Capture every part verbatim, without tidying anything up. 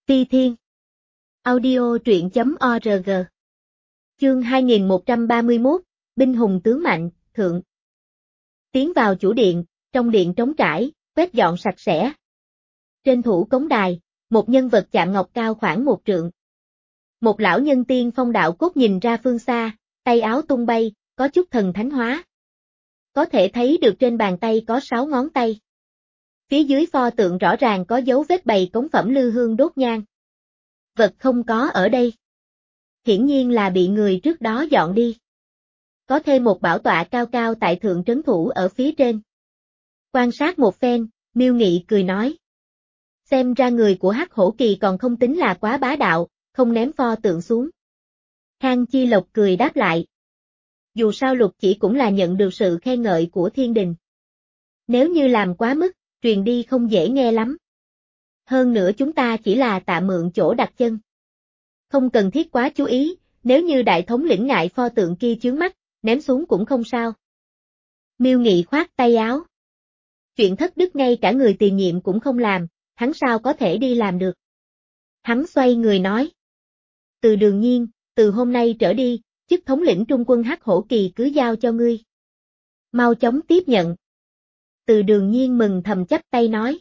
Ti Thiên. Audio truyện chấm org. Chương hai nghìn một trăm ba mươi mốt, Binh hùng tướng mạnh, thượng. Tiến vào chủ điện, trong điện trống trải, quét dọn sạch sẽ. Trên thủ cống đài, một nhân vật chạm ngọc cao khoảng một trượng. Một lão nhân tiên phong đạo cốt nhìn ra phương xa, tay áo tung bay, có chút thần thánh hóa. Có thể thấy được trên bàn tay có sáu ngón tay. Phía dưới pho tượng rõ ràng có dấu vết bày cống phẩm lư hương đốt nhang. Vật không có ở đây. Hiển nhiên là bị người trước đó dọn đi. Có thêm một bảo tọa cao cao tại thượng trấn thủ ở phía trên. Quan sát một phen, Miêu Nghị cười nói. Xem ra người của Hắc Hổ Kỳ còn không tính là quá bá đạo, không ném pho tượng xuống. Khang Chi Lộc cười đáp lại. Dù sao Lục Chỉ cũng là nhận được sự khen ngợi của thiên đình. Nếu như làm quá mức, truyền đi không dễ nghe lắm. Hơn nữa chúng ta chỉ là tạm mượn chỗ đặt chân. Không cần thiết quá chú ý, nếu như đại thống lĩnh ngại pho tượng kia chướng mắt, ném xuống cũng không sao. Miêu Nghị khoát tay áo. Chuyện thất đức ngay cả người tiền nhiệm cũng không làm, hắn sao có thể đi làm được. Hắn xoay người nói. Từ Đường Nhiên, từ hôm nay trở đi, chức thống lĩnh trung quân Hắc Hổ Kỳ cứ giao cho ngươi. Mau chóng tiếp nhận. Từ Đường Nhiên mừng thầm chắp tay nói.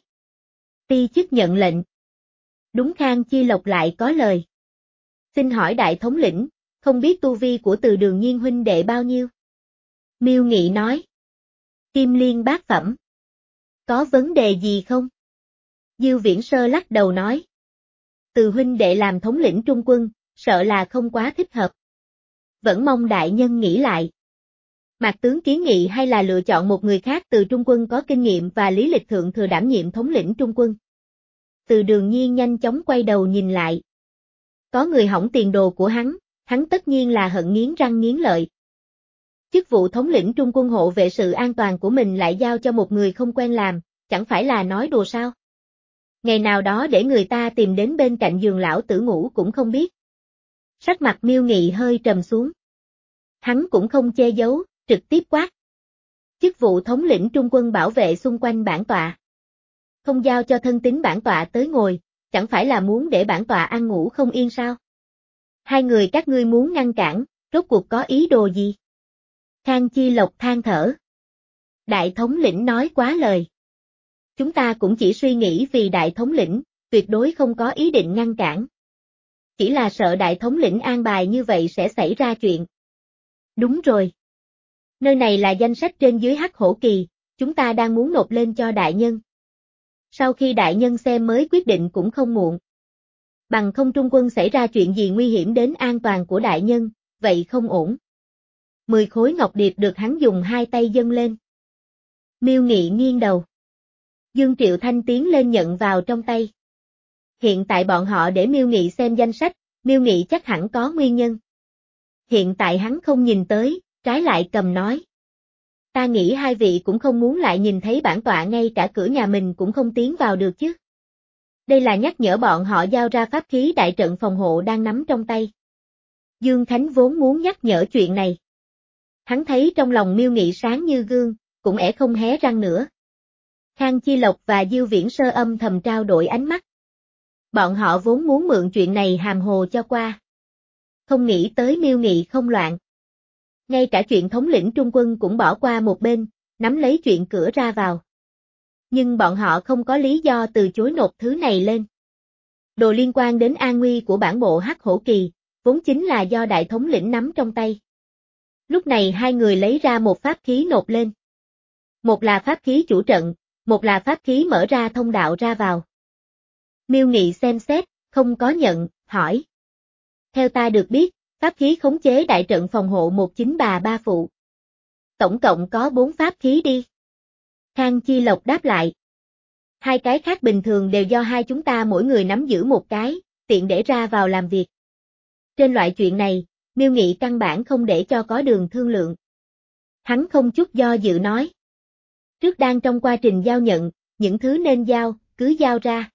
Ti chức nhận lệnh. Đúng. Khang Chi Lộc lại có lời. Xin hỏi đại thống lĩnh, không biết tu vi của Từ Đường Nhiên huynh đệ bao nhiêu? Miêu Nghị nói. Kim Liên bát phẩm. Có vấn đề gì không? Diêu Viễn Sơ lắc đầu nói. Từ huynh đệ làm thống lĩnh trung quân, sợ là không quá thích hợp. Vẫn mong đại nhân nghĩ lại. Mạc tướng kiến nghị hay là lựa chọn một người khác từ trung quân có kinh nghiệm và lý lịch thượng thừa đảm nhiệm thống lĩnh trung quân. Từ Đường Nhiên nhanh chóng quay đầu nhìn lại. Có người hỏng tiền đồ của hắn, hắn tất nhiên là hận nghiến răng nghiến lợi. Chức vụ thống lĩnh trung quân hộ vệ sự an toàn của mình lại giao cho một người không quen làm, chẳng phải là nói đùa sao? Ngày nào đó để người ta tìm đến bên cạnh giường lão tử ngủ cũng không biết. Sắc mặt Miêu Nghị hơi trầm xuống. Hắn cũng không che giấu, trực tiếp quát. Chức vụ thống lĩnh trung quân bảo vệ xung quanh bản tọa. Không giao cho thân tín bản tọa tới ngồi, chẳng phải là muốn để bản tọa ăn ngủ không yên sao? Hai người các ngươi muốn ngăn cản, rốt cuộc có ý đồ gì? Khang Chi Lộc than thở. Đại thống lĩnh nói quá lời. Chúng ta cũng chỉ suy nghĩ vì đại thống lĩnh, tuyệt đối không có ý định ngăn cản. Chỉ là sợ đại thống lĩnh an bài như vậy sẽ xảy ra chuyện. Đúng rồi. Nơi này là danh sách trên dưới Hắc Hổ Kỳ, chúng ta đang muốn nộp lên cho đại nhân. Sau khi đại nhân xem mới quyết định cũng không muộn. Bằng không trung quân xảy ra chuyện gì nguy hiểm đến an toàn của đại nhân, vậy không ổn. Mười khối ngọc điệp được hắn dùng hai tay dâng lên. Miêu Nghị nghiêng đầu. Dương Triệu Thanh tiến lên nhận vào trong tay. Hiện tại bọn họ để Miêu Nghị xem danh sách, Miêu Nghị chắc hẳn có nguyên nhân. Hiện tại hắn không nhìn tới, trái lại cầm nói. Ta nghĩ hai vị cũng không muốn lại nhìn thấy bản tọa ngay cả cửa nhà mình cũng không tiến vào được chứ. Đây là nhắc nhở bọn họ giao ra pháp khí đại trận phòng hộ đang nắm trong tay. Dương Khánh vốn muốn nhắc nhở chuyện này. Hắn thấy trong lòng Miêu Nghị sáng như gương, cũng ẻ không hé răng nữa. Khang Chi Lộc và Diêu Viễn Sơ âm thầm trao đổi ánh mắt. Bọn họ vốn muốn mượn chuyện này hàm hồ cho qua. Không nghĩ tới Miêu Nghị không loạn. Ngay cả chuyện thống lĩnh trung quân cũng bỏ qua một bên, nắm lấy chuyện cửa ra vào. Nhưng bọn họ không có lý do từ chối nộp thứ này lên. Đồ liên quan đến an nguy của bản bộ Hắc Hổ Kỳ, vốn chính là do đại thống lĩnh nắm trong tay. Lúc này hai người lấy ra một pháp khí nộp lên. Một là pháp khí chủ trận, một là pháp khí mở ra thông đạo ra vào. Miêu Nghị xem xét, không có nhận, hỏi. Theo ta được biết, pháp khí khống chế đại trận phòng hộ một chính bà ba phụ. Tổng cộng có bốn pháp khí đi. Khang Chi Lộc đáp lại. Hai cái khác bình thường đều do hai chúng ta mỗi người nắm giữ một cái, tiện để ra vào làm việc. Trên loại chuyện này, Miêu Nghị căn bản không để cho có đường thương lượng. Hắn không chút do dự nói. Trước đang trong quá trình giao nhận, những thứ nên giao, cứ giao ra.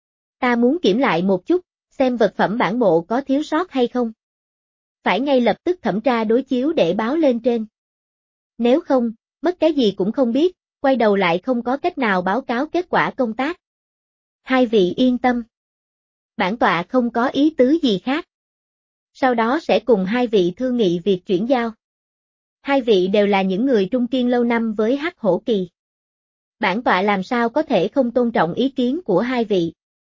Ta muốn kiểm lại một chút, xem vật phẩm bản bộ có thiếu sót hay không. Phải ngay lập tức thẩm tra đối chiếu để báo lên trên. Nếu không, mất cái gì cũng không biết, quay đầu lại không có cách nào báo cáo kết quả công tác. Hai vị yên tâm. Bản tọa không có ý tứ gì khác. Sau đó sẽ cùng hai vị thương nghị việc chuyển giao. Hai vị đều là những người trung kiên lâu năm với Hắc Hổ Kỳ. Bản tọa làm sao có thể không tôn trọng ý kiến của hai vị.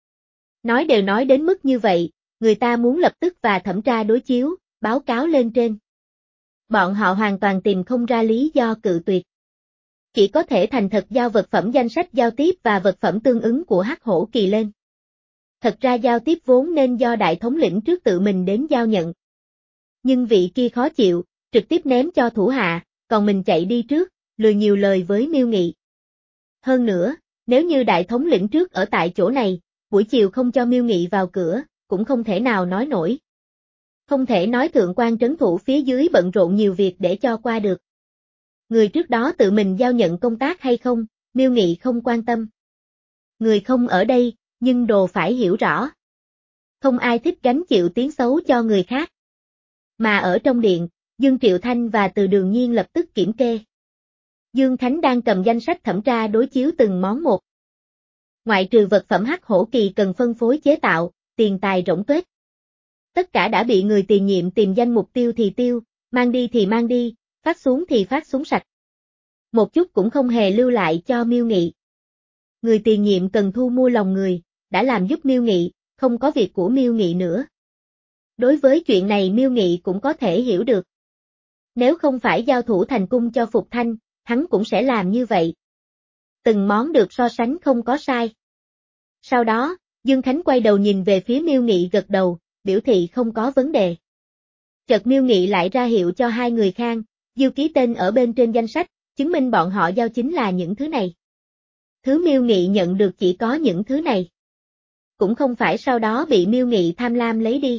Nói đều nói đến mức như vậy, người ta muốn lập tức và thẩm tra đối chiếu, báo cáo lên trên. Bọn họ hoàn toàn tìm không ra lý do cự tuyệt. Chỉ có thể thành thật giao vật phẩm danh sách giao tiếp và vật phẩm tương ứng của Hắc Hổ Kỳ lên. Thật ra giao tiếp vốn nên do đại thống lĩnh trước tự mình đến giao nhận. Nhưng vị kia khó chịu, trực tiếp ném cho thủ hạ, còn mình chạy đi trước, lười nhiều lời với Miêu Nghị. Hơn nữa, nếu như đại thống lĩnh trước ở tại chỗ này, buổi chiều không cho Miêu Nghị vào cửa, cũng không thể nào nói nổi. Không thể nói thượng quan trấn thủ phía dưới bận rộn nhiều việc để cho qua được. Người trước đó tự mình giao nhận công tác hay không, Miêu Nghị không quan tâm. Người không ở đây, nhưng đồ phải hiểu rõ. Không ai thích gánh chịu tiếng xấu cho người khác. Mà ở trong điện, Dương Triệu Thanh và Từ Đường Nhiên lập tức kiểm kê. Dương Khánh đang cầm danh sách thẩm tra đối chiếu từng món một. Ngoại trừ vật phẩm Hắc Hổ Kỳ cần phân phối chế tạo, tiền tài rỗng tuếch. Tất cả đã bị người tiền nhiệm tìm danh mục tiêu thì tiêu, mang đi thì mang đi, phát xuống thì phát xuống sạch. Một chút cũng không hề lưu lại cho Miêu Nghị. Người tiền nhiệm cần thu mua lòng người, đã làm giúp Miêu Nghị, không có việc của Miêu Nghị nữa. Đối với chuyện này Miêu Nghị cũng có thể hiểu được. Nếu không phải giao thủ thành cung cho Phục Thanh, hắn cũng sẽ làm như vậy. Từng món được so sánh không có sai. Sau đó, Dương Khánh quay đầu nhìn về phía Miêu Nghị gật đầu, biểu thị không có vấn đề. Chợt Miêu Nghị lại ra hiệu cho hai người Khang, Diêu ký tên ở bên trên danh sách, chứng minh bọn họ giao chính là những thứ này. Thứ Miêu Nghị nhận được chỉ có những thứ này. Cũng không phải sau đó bị Miêu Nghị tham lam lấy đi.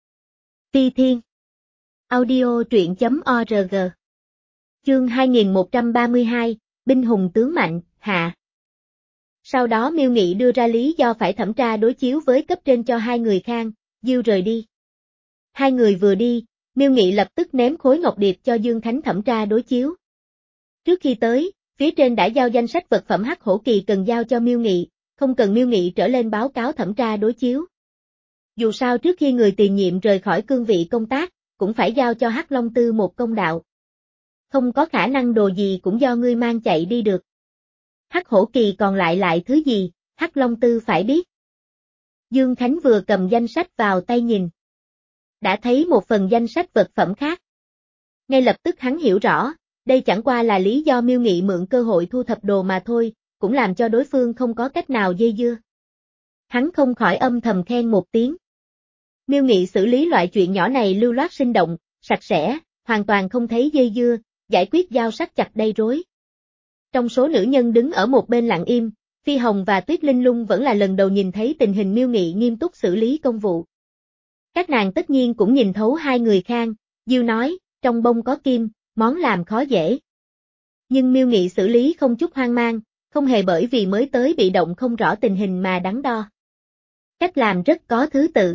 Phi Thiên Audio truyện chấm org Chương hai nghìn một trăm ba mươi hai, Binh hùng tướng mạnh, hạ. Sau đó Miêu Nghị đưa ra lý do phải thẩm tra đối chiếu với cấp trên cho hai người Khang, Diêu rời đi. Hai người vừa đi, Miêu Nghị lập tức ném khối ngọc điệp cho Dương Khánh thẩm tra đối chiếu. Trước khi tới, phía trên đã giao danh sách vật phẩm Hắc Hổ Kỳ cần giao cho Miêu Nghị, không cần Miêu Nghị trở lên báo cáo thẩm tra đối chiếu. Dù sao trước khi người tiền nhiệm rời khỏi cương vị công tác, cũng phải giao cho Hắc Long Tư một công đạo. Không có khả năng đồ gì cũng do ngươi mang chạy đi được. Hắc Hổ Kỳ còn lại lại thứ gì, Hắc Long Tư phải biết. Dương Khánh vừa cầm danh sách vào tay nhìn. Đã thấy một phần danh sách vật phẩm khác. Ngay lập tức hắn hiểu rõ, đây chẳng qua là lý do Miêu Nghị mượn cơ hội thu thập đồ mà thôi, cũng làm cho đối phương không có cách nào dây dưa. Hắn không khỏi âm thầm khen một tiếng. Miêu Nghị xử lý loại chuyện nhỏ này lưu loát sinh động, sạch sẽ, hoàn toàn không thấy dây dưa, giải quyết giao sắc chặt đầy rối. Trong số nữ nhân đứng ở một bên lặng im, Phi Hồng và Tuyết Linh Lung vẫn là lần đầu nhìn thấy tình hình Miêu Nghị nghiêm túc xử lý công vụ. Các nàng tất nhiên cũng nhìn thấu hai người Khang, Diêu nói, trong bông có kim, món làm khó dễ. Nhưng Miêu Nghị xử lý không chút hoang mang, không hề bởi vì mới tới bị động không rõ tình hình mà đắn đo. Cách làm rất có thứ tự.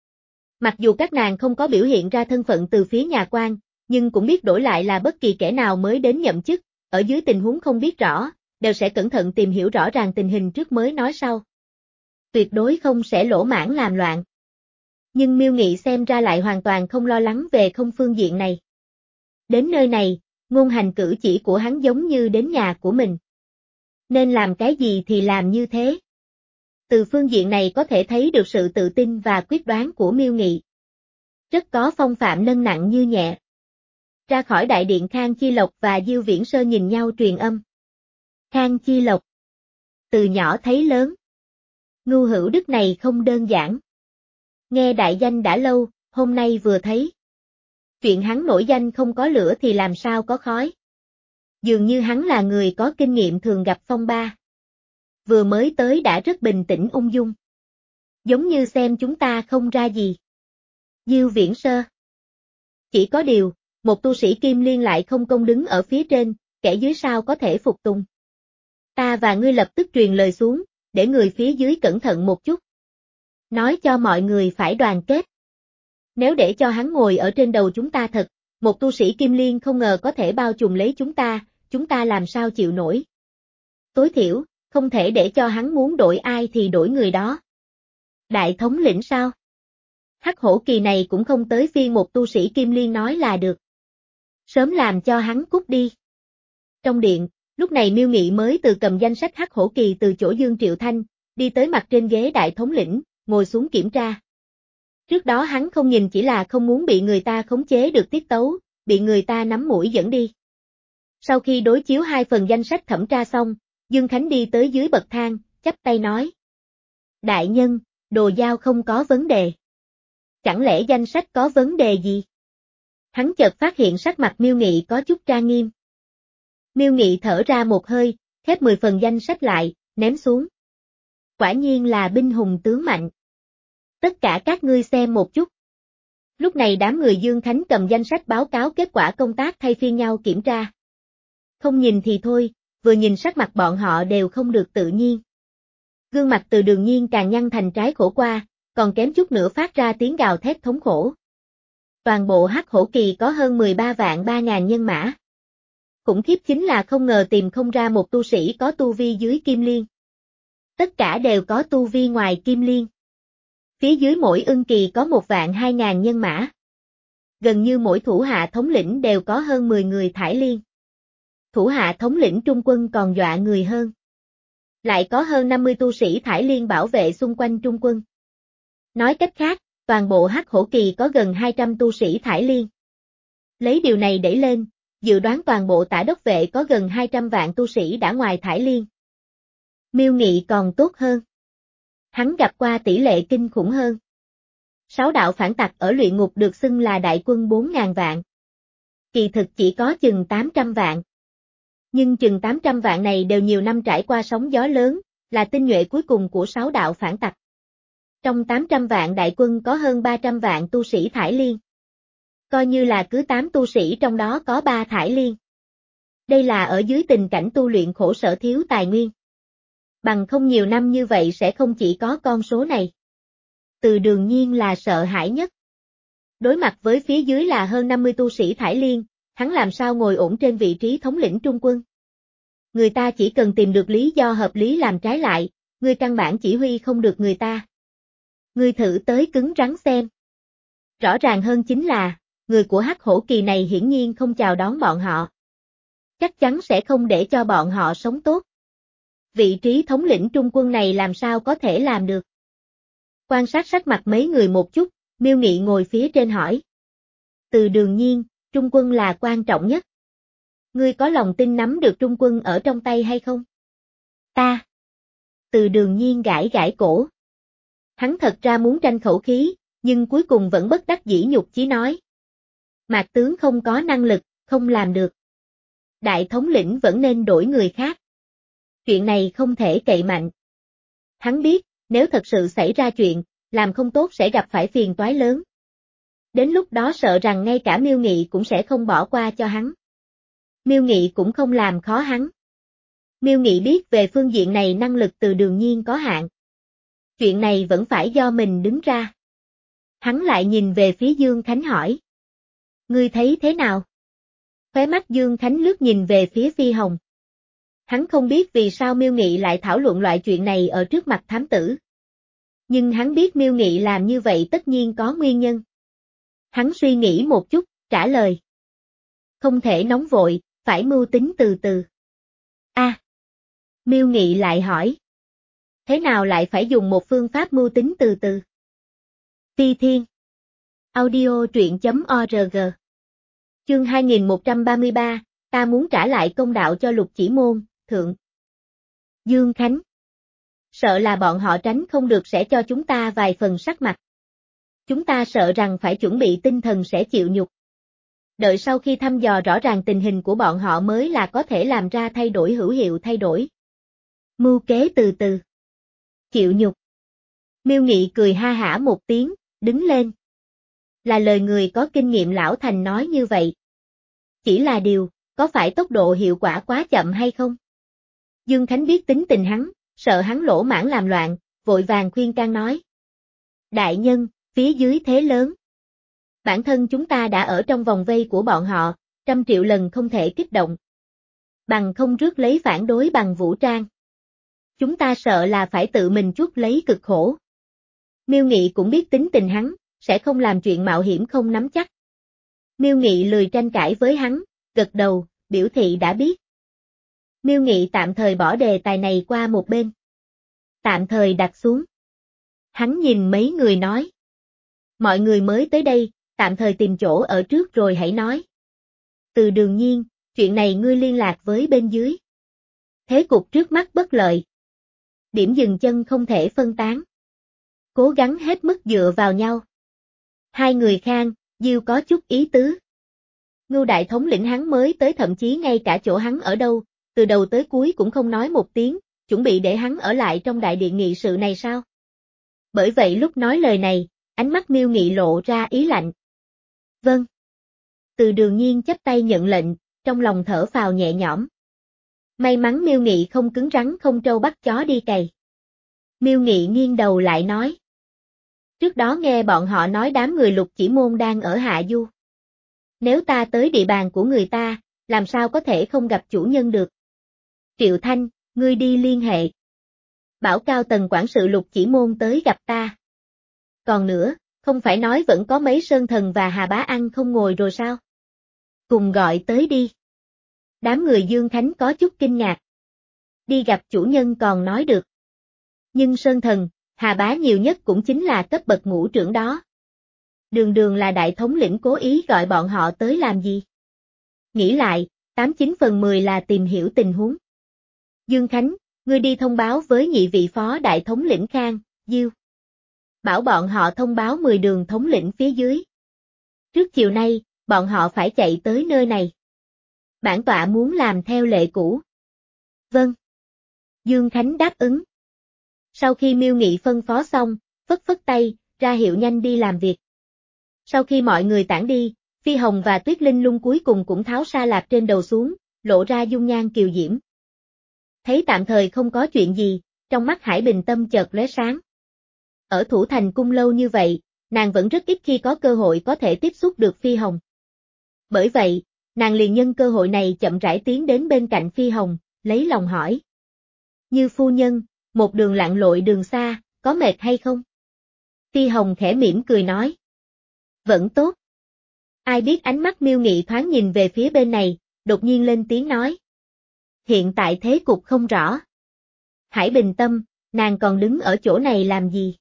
Mặc dù các nàng không có biểu hiện ra thân phận từ phía nhà quan, nhưng cũng biết đổi lại là bất kỳ kẻ nào mới đến nhậm chức, ở dưới tình huống không biết rõ, đều sẽ cẩn thận tìm hiểu rõ ràng tình hình trước mới nói sau. Tuyệt đối không sẽ lỗ mãng làm loạn. Nhưng Miêu Nghị xem ra lại hoàn toàn không lo lắng về không phương diện này. Đến nơi này, ngôn hành cử chỉ của hắn giống như đến nhà của mình. Nên làm cái gì thì làm như thế. Từ phương diện này có thể thấy được sự tự tin và quyết đoán của Miêu Nghị. Rất có phong phạm nâng nặng như nhẹ. Ra khỏi đại điện Khang Chi Lộc và Diêu Viễn Sơ nhìn nhau truyền âm. Khang Chi Lộc. Từ nhỏ thấy lớn. Ngưu Hữu Đức này không đơn giản. Nghe đại danh đã lâu, hôm nay vừa thấy. Chuyện hắn nổi danh không có lửa thì làm sao có khói. Dường như hắn là người có kinh nghiệm thường gặp phong ba. Vừa mới tới đã rất bình tĩnh ung dung. Giống như xem chúng ta không ra gì. Diêu Viễn Sơ. Chỉ có điều, một tu sĩ Kim Liên lại không công đứng ở phía trên, kẻ dưới sao có thể phục tùng. Ta và ngươi lập tức truyền lời xuống, để người phía dưới cẩn thận một chút. Nói cho mọi người phải đoàn kết. Nếu để cho hắn ngồi ở trên đầu chúng ta thật, một tu sĩ Kim Liên không ngờ có thể bao trùm lấy chúng ta, chúng ta làm sao chịu nổi. Tối thiểu, không thể để cho hắn muốn đổi ai thì đổi người đó. Đại thống lĩnh sao? Hắc hổ kỳ này cũng không tới phiên một tu sĩ Kim Liên nói là được. Sớm làm cho hắn cút đi. Trong điện, lúc này Miêu Nghị mới từ cầm danh sách Hắc hổ kỳ từ chỗ Dương Triệu Thanh, đi tới mặt trên ghế đại thống lĩnh, ngồi xuống kiểm tra. Trước đó hắn không nhìn chỉ là không muốn bị người ta khống chế được tiết tấu, bị người ta nắm mũi dẫn đi. Sau khi đối chiếu hai phần danh sách thẩm tra xong, Dương Khánh đi tới dưới bậc thang, chắp tay nói. Đại nhân, đồ giao không có vấn đề. Chẳng lẽ danh sách có vấn đề gì? Hắn chợt phát hiện sắc mặt Miêu Nghị có chút trang nghiêm. Miêu Nghị thở ra một hơi, khép mười phần danh sách lại, ném xuống. Quả nhiên là binh hùng tướng mạnh. Tất cả các ngươi xem một chút. Lúc này đám người Dương Khánh cầm danh sách báo cáo kết quả công tác thay phiên nhau kiểm tra. Không nhìn thì thôi, vừa nhìn sắc mặt bọn họ đều không được tự nhiên. Gương mặt Từ Đường Nhiên càng nhăn thành trái khổ qua, còn kém chút nữa phát ra tiếng gào thét thống khổ. Toàn bộ Hắc hổ kỳ có hơn mười ba vạn ba ngàn nhân mã. Khủng khiếp chính là không ngờ tìm không ra một tu sĩ có tu vi dưới Kim Liên. Tất cả đều có tu vi ngoài Kim Liên. Phía dưới mỗi ưng kỳ có một vạn hai ngàn nhân mã. Gần như mỗi thủ hạ thống lĩnh đều có hơn mười người thải liên. Thủ hạ thống lĩnh trung quân còn dọa người hơn. Lại có hơn năm mươi tu sĩ thải liên bảo vệ xung quanh trung quân. Nói cách khác, toàn bộ Hắc hổ kỳ có gần hai trăm tu sĩ thải liên. Lấy điều này đẩy lên, dự đoán toàn bộ tả đốc vệ có gần hai trăm vạn tu sĩ đã ngoài thải liên. Miêu Nghị còn tốt hơn. Hắn gặp qua tỷ lệ kinh khủng hơn. Sáu đạo phản tặc ở luyện ngục được xưng là đại quân bốn ngàn vạn. Kỳ thực chỉ có chừng tám trăm vạn. Nhưng chừng tám trăm vạn này đều nhiều năm trải qua sóng gió lớn, là tinh nhuệ cuối cùng của sáu đạo phản tặc. Trong tám trăm vạn đại quân có hơn ba trăm vạn tu sĩ thải liên. Coi như là cứ tám tu sĩ trong đó có ba thải liên. Đây là ở dưới tình cảnh tu luyện khổ sở thiếu tài nguyên. Bằng không nhiều năm như vậy sẽ không chỉ có con số này. Từ Đường Nhiên là sợ hãi nhất. Đối mặt với phía dưới là hơn năm mươi tu sĩ thải liên, hắn làm sao ngồi ổn trên vị trí thống lĩnh trung quân. Người ta chỉ cần tìm được lý do hợp lý làm trái lại, người căn bản chỉ huy không được người ta. Người thử tới cứng rắn xem. Rõ ràng hơn chính là, người của Hắc hổ kỳ này hiển nhiên không chào đón bọn họ. Chắc chắn sẽ không để cho bọn họ sống tốt. Vị trí thống lĩnh trung quân này làm sao có thể làm được. Quan sát sắc mặt mấy người một chút, Miêu Nghị ngồi phía trên hỏi. Từ Đường Nhiên, trung quân là quan trọng nhất. Ngươi có lòng tin nắm được trung quân ở trong tay hay không? Ta. Từ Đường Nhiên gãi gãi cổ. Hắn thật ra muốn tranh khẩu khí, nhưng cuối cùng vẫn bất đắc dĩ nhục chí nói. Mạc tướng không có năng lực, không làm được. Đại thống lĩnh vẫn nên đổi người khác. Chuyện này không thể cậy mạnh. Hắn biết, nếu thật sự xảy ra chuyện, làm không tốt sẽ gặp phải phiền toái lớn. Đến lúc đó sợ rằng ngay cả Miêu Nghị cũng sẽ không bỏ qua cho hắn. Miêu Nghị cũng không làm khó hắn. Miêu Nghị biết về phương diện này năng lực Từ Đường Nhiên có hạn. Chuyện này vẫn phải do mình đứng ra. Hắn lại nhìn về phía Dương Khánh hỏi. Ngươi thấy thế nào? Khóe mắt Dương Khánh lướt nhìn về phía Phi Hồng. Hắn không biết vì sao Miêu Nghị lại thảo luận loại chuyện này ở trước mặt thám tử. Nhưng hắn biết Miêu Nghị làm như vậy tất nhiên có nguyên nhân. Hắn suy nghĩ một chút, trả lời. Không thể nóng vội, phải mưu tính từ từ. A. À, Miêu Nghị lại hỏi. Thế nào lại phải dùng một phương pháp mưu tính từ từ? Phi Thiên. Audio truyện.org. Chương hai nghìn một trăm ba mươi ba, ta muốn trả lại công đạo cho Lục Chỉ Môn, thượng. Dương Khánh. Sợ là bọn họ tránh không được sẽ cho chúng ta vài phần sắc mặt. Chúng ta sợ rằng phải chuẩn bị tinh thần sẽ chịu nhục. Đợi sau khi thăm dò rõ ràng tình hình của bọn họ mới là có thể làm ra thay đổi hữu hiệu thay đổi. Mưu kế từ từ. Chịu nhục. Miêu Nghị cười ha hả một tiếng, đứng lên. Là lời người có kinh nghiệm lão thành nói như vậy. Chỉ là điều, có phải tốc độ hiệu quả quá chậm hay không? Dương Khánh biết tính tình hắn, sợ hắn lỗ mãng làm loạn, vội vàng khuyên can nói. Đại nhân, phía dưới thế lớn. Bản thân chúng ta đã ở trong vòng vây của bọn họ, trăm triệu lần không thể kích động. Bằng không rước lấy phản đối bằng vũ trang. Chúng ta sợ là phải tự mình chuốc lấy cực khổ. Miêu Nghị cũng biết tính tình hắn, sẽ không làm chuyện mạo hiểm không nắm chắc. Miêu Nghị lười tranh cãi với hắn, gật đầu, biểu thị đã biết. Miêu Nghị tạm thời bỏ đề tài này qua một bên. Tạm thời đặt xuống. Hắn nhìn mấy người nói. Mọi người mới tới đây, tạm thời tìm chỗ ở trước rồi hãy nói. Từ Đường Nhiên, chuyện này ngươi liên lạc với bên dưới. Thế cục trước mắt bất lợi. Điểm dừng chân không thể phân tán. Cố gắng hết mức dựa vào nhau. Hai người Khang, Diêu có chút ý tứ. Ngưu đại thống lĩnh hắn mới tới, thậm chí ngay cả chỗ hắn ở đâu, từ đầu tới cuối cũng không nói một tiếng, chuẩn bị để hắn ở lại trong đại điện nghị sự này sao? Bởi vậy lúc nói lời này, ánh mắt Miêu Nghị lộ ra ý lạnh. Vâng. Từ Đường Nhiên chắp tay nhận lệnh, trong lòng thở phào nhẹ nhõm. May mắn Miêu Nghị không cứng rắn không trâu bắt chó đi cày. Miêu Nghị nghiêng đầu lại nói. Trước đó nghe bọn họ nói đám người Lục Chỉ Môn đang ở Hạ Du. Nếu ta tới địa bàn của người ta, làm sao có thể không gặp chủ nhân được? Triệu Thanh, ngươi đi liên hệ. Bảo cao tầng quản sự Lục Chỉ Môn tới gặp ta. Còn nữa, không phải nói vẫn có mấy Sơn Thần và Hà Bá ăn không ngồi rồi sao? Cùng gọi tới đi. Đám người Dương Khánh có chút kinh ngạc. Đi gặp chủ nhân còn nói được. Nhưng Sơn Thần, Hà Bá nhiều nhất cũng chính là cấp bậc ngũ trưởng đó. Đường đường là đại thống lĩnh cố ý gọi bọn họ tới làm gì? Nghĩ lại, tám chín phần mười là tìm hiểu tình huống. Dương Khánh, ngươi đi thông báo với nhị vị phó đại thống lĩnh Khang, Diêu. Bảo bọn họ thông báo mười đường thống lĩnh phía dưới. Trước chiều nay, bọn họ phải chạy tới nơi này. Bản tọa muốn làm theo lệ cũ. Vâng. Dương Khánh đáp ứng. Sau khi Miêu Nghị phân phó xong, phất phất tay, ra hiệu nhanh đi làm việc. Sau khi mọi người tản đi, Phi Hồng và Tuyết Linh Lung cuối cùng cũng tháo sa lạp trên đầu xuống, lộ ra dung nhan kiều diễm. Thấy tạm thời không có chuyện gì, trong mắt Hải Bình Tâm chợt lóe sáng. Ở Thủ Thành Cung lâu như vậy, nàng vẫn rất ít khi có cơ hội có thể tiếp xúc được Phi Hồng. Bởi vậy, nàng liền nhân cơ hội này chậm rãi tiến đến bên cạnh Phi Hồng, lấy lòng hỏi. Như phu nhân, một đường lặn lội đường xa, có mệt hay không? Phi Hồng khẽ mỉm cười nói. Vẫn tốt. Ai biết ánh mắt Miêu Nghị thoáng nhìn về phía bên này, đột nhiên lên tiếng nói. Hiện tại thế cục không rõ. Hải Bình Tâm, nàng còn đứng ở chỗ này làm gì?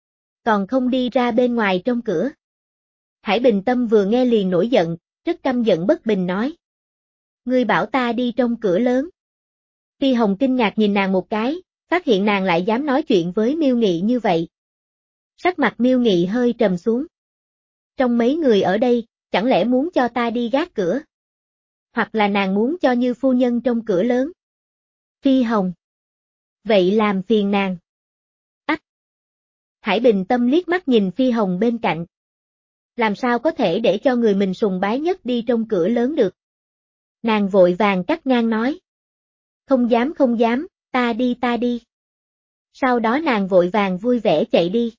Còn không đi ra bên ngoài trong cửa. Hải Bình Tâm vừa nghe liền nổi giận, rất căm giận bất bình nói. Ngươi bảo ta đi trong cửa lớn. Phi Hồng kinh ngạc nhìn nàng một cái, phát hiện nàng lại dám nói chuyện với Miêu Nghị như vậy. Sắc mặt Miêu Nghị hơi trầm xuống. Trong mấy người ở đây, chẳng lẽ muốn cho ta đi gác cửa? Hoặc là nàng muốn cho Như phu nhân trong cửa lớn? Phi Hồng. Vậy làm phiền nàng. Ách. Hải Bình Tâm liếc mắt nhìn Phi Hồng bên cạnh. Làm sao có thể để cho người mình sùng bái nhất đi trong cửa lớn được? Nàng vội vàng cắt ngang nói. Không dám không dám, ta đi ta đi. Sau đó nàng vội vàng vui vẻ chạy đi.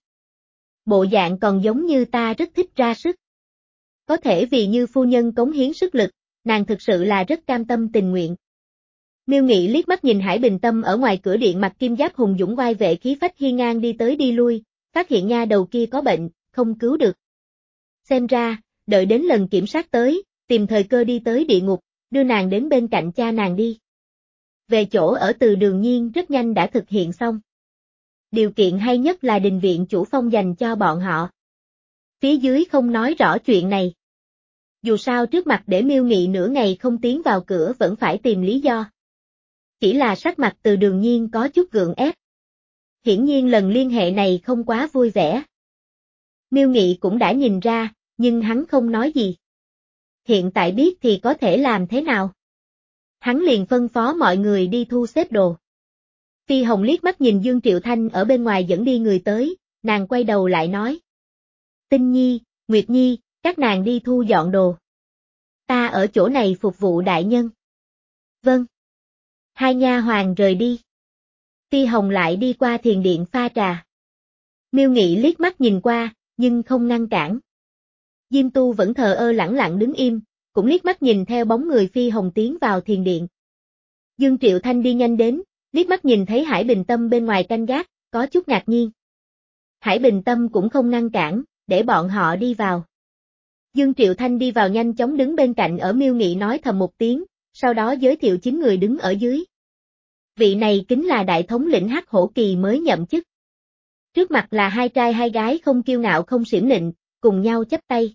Bộ dạng còn giống như ta rất thích ra sức. Có thể vì Như phu nhân cống hiến sức lực, nàng thực sự là rất cam tâm tình nguyện. Miêu Nghị liếc mắt nhìn Hải Bình Tâm ở ngoài cửa điện mặc kim giáp hùng dũng oai vệ khí phách hiên ngang đi tới đi lui, phát hiện nha đầu kia có bệnh, không cứu được. Xem ra, đợi đến lần kiểm sát tới, tìm thời cơ đi tới địa ngục, đưa nàng đến bên cạnh cha nàng đi. Về chỗ ở Từ Đường Nhiên rất nhanh đã thực hiện xong. Điều kiện hay nhất là đình viện chủ phong dành cho bọn họ. Phía dưới không nói rõ chuyện này. Dù sao trước mặt để Miêu Nghị nửa ngày không tiến vào cửa vẫn phải tìm lý do. Chỉ là sắc mặt Từ Đường Nhiên có chút gượng ép. Hiển nhiên lần liên hệ này không quá vui vẻ. Miêu Nghị cũng đã nhìn ra, nhưng hắn không nói gì. Hiện tại biết thì có thể làm thế nào? Hắn liền phân phó mọi người đi thu xếp đồ. Phi Hồng liếc mắt nhìn Dương Triệu Thanh ở bên ngoài dẫn đi người tới, nàng quay đầu lại nói. Tinh Nhi, Nguyệt Nhi, các nàng đi thu dọn đồ. Ta ở chỗ này phục vụ đại nhân. Vâng. Hai nha hoàn rời đi. Phi Hồng lại đi qua thiền điện pha trà. Miêu Nghị liếc mắt nhìn qua, nhưng không ngăn cản. Diêm Tu vẫn thờ ơ lẳng lặng đứng im, cũng liếc mắt nhìn theo bóng người Phi Hồng tiến vào thiền điện. Dương Triệu Thanh đi nhanh đến, liếc mắt nhìn thấy Hải Bình Tâm bên ngoài canh gác, có chút ngạc nhiên. Hải Bình Tâm cũng không ngăn cản, để bọn họ đi vào. Dương Triệu Thanh đi vào nhanh chóng đứng bên cạnh ở Miêu Nghị nói thầm một tiếng, sau đó giới thiệu chín người đứng ở dưới. Vị này chính là đại thống lĩnh Hắc Hổ Kỳ mới nhậm chức. Trước mặt là hai trai hai gái không kiêu ngạo không xiểm nịnh, cùng nhau chắp tay.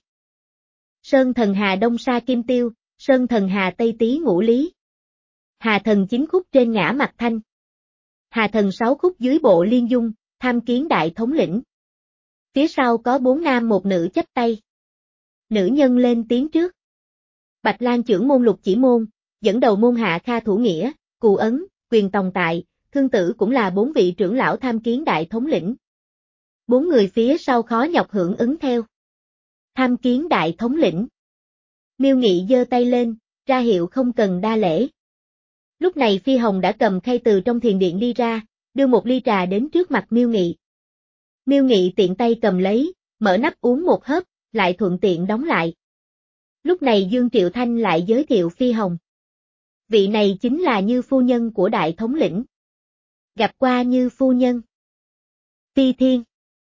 Sơn thần Hà Đông Sa Kim Tiêu, Sơn thần Hà Tây Tý Ngũ Lý. Hà thần chín khúc trên ngã mặt thanh. Hà thần sáu khúc dưới bộ liên dung, tham kiến đại thống lĩnh. Phía sau có bốn nam một nữ chắp tay. Nữ nhân lên tiếng trước. Bạch Lan trưởng môn Lục Chỉ Môn, dẫn đầu môn hạ Kha Thủ Nghĩa, Cù Ấn, Quyền Tòng Tại, Thương Tử cũng là bốn vị trưởng lão tham kiến đại thống lĩnh. Bốn người phía sau khó nhọc hưởng ứng theo. Tham kiến đại thống lĩnh. Miêu Nghị giơ tay lên, ra hiệu không cần đa lễ. Lúc này Phi Hồng đã cầm khay từ trong thiền điện đi ra, đưa một ly trà đến trước mặt Miêu Nghị. Miêu Nghị tiện tay cầm lấy, mở nắp uống một hớp, lại thuận tiện đóng lại. Lúc này Dương Triệu Thanh lại giới thiệu Phi Hồng. Vị này chính là Như phu nhân của đại thống lĩnh. Gặp qua Như phu nhân. Phi Thiên.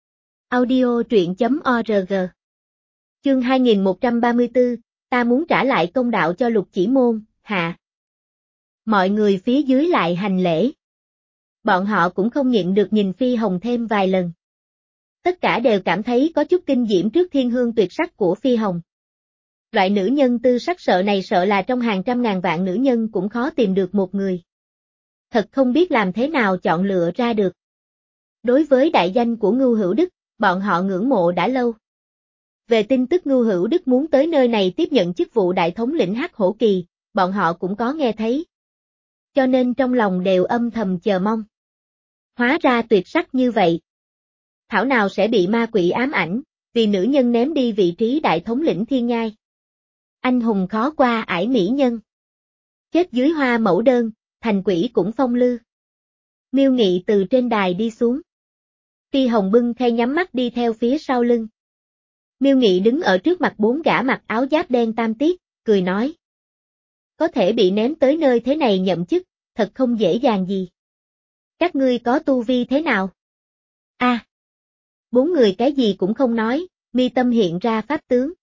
Audio truyện chấm org. Chương hai nghìn một trăm ba mươi tư, ta muốn trả lại công đạo cho Lục Chỉ Môn, hạ. Mọi người phía dưới lại hành lễ. Bọn họ cũng không nhịn được nhìn Phi Hồng thêm vài lần. Tất cả đều cảm thấy có chút kinh diễm trước thiên hương tuyệt sắc của Phi Hồng. Loại nữ nhân tư sắc sợ này sợ là trong hàng trăm ngàn vạn nữ nhân cũng khó tìm được một người. Thật không biết làm thế nào chọn lựa ra được. Đối với đại danh của Ngưu Hữu Đức, bọn họ ngưỡng mộ đã lâu. Về tin tức Ngưu Hữu Đức muốn tới nơi này tiếp nhận chức vụ đại thống lĩnh Hắc Hổ Kỳ, bọn họ cũng có nghe thấy. Cho nên trong lòng đều âm thầm chờ mong. Hóa ra tuyệt sắc như vậy. Thảo nào sẽ bị ma quỷ ám ảnh, vì nữ nhân ném đi vị trí đại thống lĩnh thiên ngai. Anh hùng khó qua ải mỹ nhân. Chết dưới hoa mẫu đơn, thành quỷ cũng phong lư. Miêu Nghị từ trên đài đi xuống. Phi Hồng bưng khay nhắm mắt đi theo phía sau lưng. Miêu Nghị đứng ở trước mặt bốn gã mặc áo giáp đen tam tiết, cười nói. Có thể bị ném tới nơi thế này nhậm chức, thật không dễ dàng gì. Các ngươi có tu vi thế nào? A. À, bốn người cái gì cũng không nói, mi tâm hiện ra pháp tướng.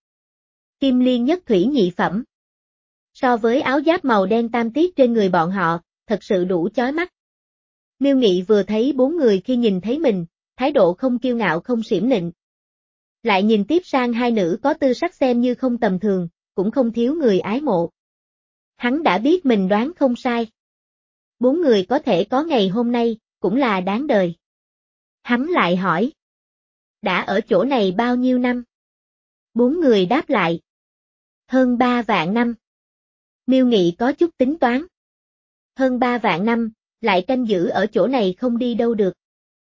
Kim liên nhất thủy nhị phẩm. So với áo giáp màu đen tam tiết trên người bọn họ, thật sự đủ chói mắt. Miêu Nghị vừa thấy bốn người khi nhìn thấy mình, thái độ không kiêu ngạo không xiểm nịnh. Lại nhìn tiếp sang hai nữ có tư sắc xem như không tầm thường, cũng không thiếu người ái mộ. Hắn đã biết mình đoán không sai. Bốn người có thể có ngày hôm nay, cũng là đáng đời. Hắn lại hỏi. Đã ở chỗ này bao nhiêu năm? Bốn người đáp lại. Hơn ba vạn năm. Miêu Nghị có chút tính toán. Hơn ba vạn năm, lại canh giữ ở chỗ này không đi đâu được.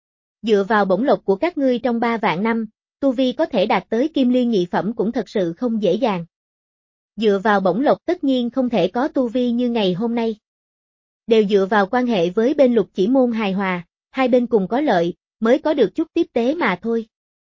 Dựa vào bổng lộc của các ngươi trong ba vạn năm, tu vi có thể đạt tới kim liên nhị phẩm cũng thật sự không dễ dàng. Dựa vào bổng lộc tất nhiên không thể có tu vi như ngày hôm nay. Đều dựa vào quan hệ với bên Lục Chỉ Môn hài hòa, hai bên cùng có lợi, mới có được chút tiếp tế mà thôi.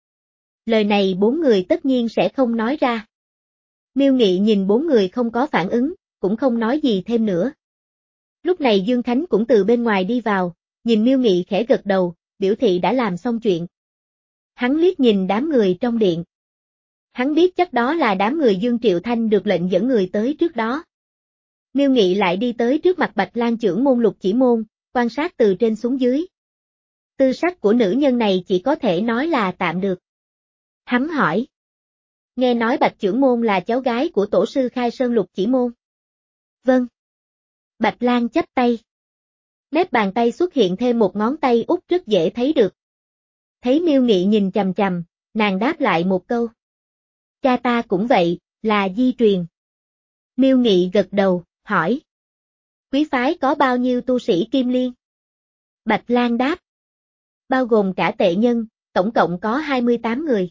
Lời này bốn người tất nhiên sẽ không nói ra. Miêu Nghị nhìn bốn người không có phản ứng, cũng không nói gì thêm nữa. Lúc này Dương Khánh cũng từ bên ngoài đi vào, nhìn Miêu Nghị khẽ gật đầu, biểu thị đã làm xong chuyện. Hắn liếc nhìn đám người trong điện. Hắn biết chắc đó là đám người Dương Triệu Thanh được lệnh dẫn người tới trước đó. Miêu Nghị lại đi tới trước mặt Bạch Lan trưởng môn Lục Chỉ Môn, quan sát từ trên xuống dưới. Tư sắc của nữ nhân này chỉ có thể nói là tạm được. Hắn hỏi. Nghe nói Bạch trưởng môn là cháu gái của tổ sư Khai Sơn Lục Chỉ Môn. Vâng. Bạch Lan chắp tay. Mép bàn tay xuất hiện thêm một ngón tay út rất dễ thấy được. Thấy Miêu Nghị nhìn chằm chằm, nàng đáp lại một câu. Cha ta cũng vậy, là di truyền. Miêu Nghị gật đầu, hỏi. Quý phái có bao nhiêu tu sĩ kim liên? Bạch Lan đáp. Bao gồm cả tệ nhân, tổng cộng có hai mươi tám người.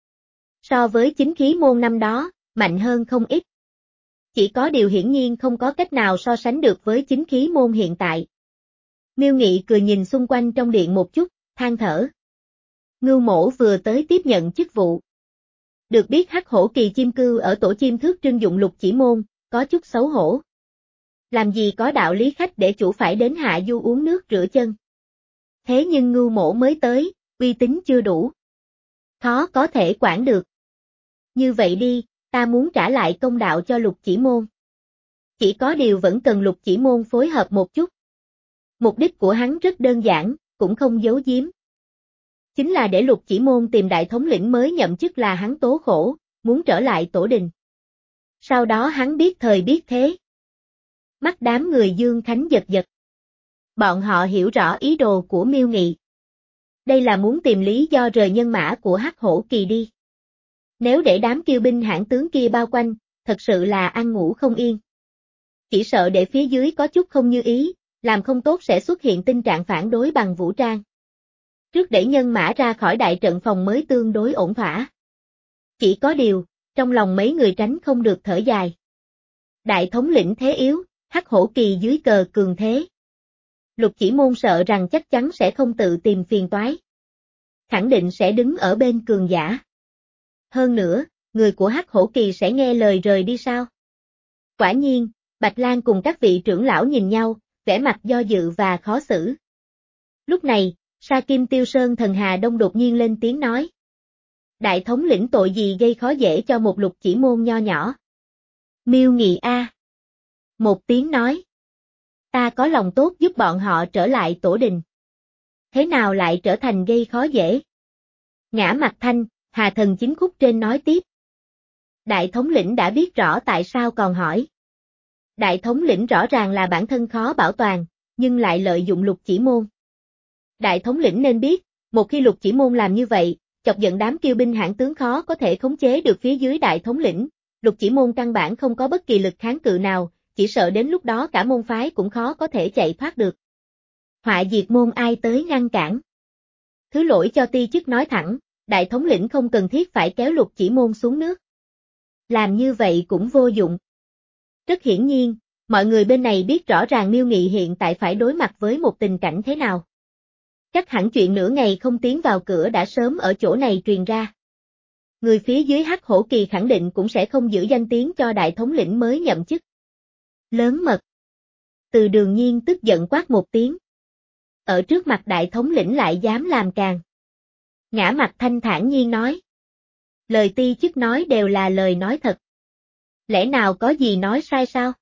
So với chính khí môn năm đó, mạnh hơn không ít. Chỉ có điều hiển nhiên không có cách nào so sánh được với chính khí môn hiện tại. Miêu Nghị cười nhìn xung quanh trong điện một chút, than thở. Ngưu Mỗ vừa tới tiếp nhận chức vụ. Được biết Hắc Hổ Kỳ chim cưu ở tổ chim thước trưng dụng Lục Chỉ Môn, có chút xấu hổ. Làm gì có đạo lý khách để chủ phải đến hạ du uống nước rửa chân. Thế nhưng Ngưu Mỗ mới tới, uy tín chưa đủ. khó có thể quản được. Như vậy đi, ta muốn trả lại công đạo cho Lục Chỉ Môn. Chỉ có điều vẫn cần Lục Chỉ Môn phối hợp một chút. Mục đích của hắn rất đơn giản, cũng không giấu giếm. Chính là để Lục Chỉ Môn tìm đại thống lĩnh mới nhậm chức là hắn tố khổ, muốn trở lại tổ đình. Sau đó hắn biết thời biết thế. Mắt đám người Dương Khánh giật giật. Bọn họ hiểu rõ ý đồ của Miêu Nghị. Đây là muốn tìm lý do rời nhân mã của Hắc Hổ Kỳ đi. Nếu để đám kiêu binh hãn tướng kia bao quanh, thật sự là ăn ngủ không yên. Chỉ sợ để phía dưới có chút không như ý, làm không tốt sẽ xuất hiện tình trạng phản đối bằng vũ trang. Trước để nhân mã ra khỏi đại trận phòng mới tương đối ổn thỏa. Chỉ có điều, trong lòng mấy người tránh không được thở dài. Đại thống lĩnh thế yếu, Hắc Hổ Kỳ dưới cờ cường thế. Lục Chỉ Môn sợ rằng chắc chắn sẽ không tự tìm phiền toái. Khẳng định sẽ đứng ở bên cường giả. Hơn nữa, người của Hắc Hổ Kỳ sẽ nghe lời rời đi sao? Quả nhiên, Bạch Lang cùng các vị trưởng lão nhìn nhau, vẻ mặt do dự và khó xử. Lúc này, Sa Kim Tiêu Sơn Thần Hà Đông đột nhiên lên tiếng nói. Đại thống lĩnh tội gì gây khó dễ cho một Lục Chỉ Môn nho nhỏ? Miêu Nghị A. Một tiếng nói. Ta có lòng tốt giúp bọn họ trở lại tổ đình. Thế nào lại trở thành gây khó dễ? Ngã Mặt Thanh, Hà Thần Chính Khúc trên nói tiếp. Đại thống lĩnh đã biết rõ tại sao còn hỏi. Đại thống lĩnh rõ ràng là bản thân khó bảo toàn, nhưng lại lợi dụng Lục Chỉ Môn. Đại thống lĩnh nên biết, một khi Lục Chỉ Môn làm như vậy, chọc giận đám kiêu binh hãn tướng khó có thể khống chế được phía dưới đại thống lĩnh. Lục Chỉ Môn căn bản không có bất kỳ lực kháng cự nào, chỉ sợ đến lúc đó cả môn phái cũng khó có thể chạy thoát được. Họa diệt môn ai tới ngăn cản? Thứ lỗi cho ti chức nói thẳng, đại thống lĩnh không cần thiết phải kéo Lục Chỉ Môn xuống nước. Làm như vậy cũng vô dụng. Rất hiển nhiên, mọi người bên này biết rõ ràng Miêu Nghị hiện tại phải đối mặt với một tình cảnh thế nào. Chắc hẳn chuyện nửa ngày không tiến vào cửa đã sớm ở chỗ này truyền ra. Người phía dưới Hắc Hổ Kỳ khẳng định cũng sẽ không giữ danh tiếng cho đại thống lĩnh mới nhậm chức. Lớn mật. Từ Đường Nhiên tức giận quát một tiếng. Ở trước mặt đại thống lĩnh lại dám làm càn. Ngã Mặt Thanh thản nhiên nói. Lời ti chức nói đều là lời nói thật. Lẽ nào có gì nói sai sao?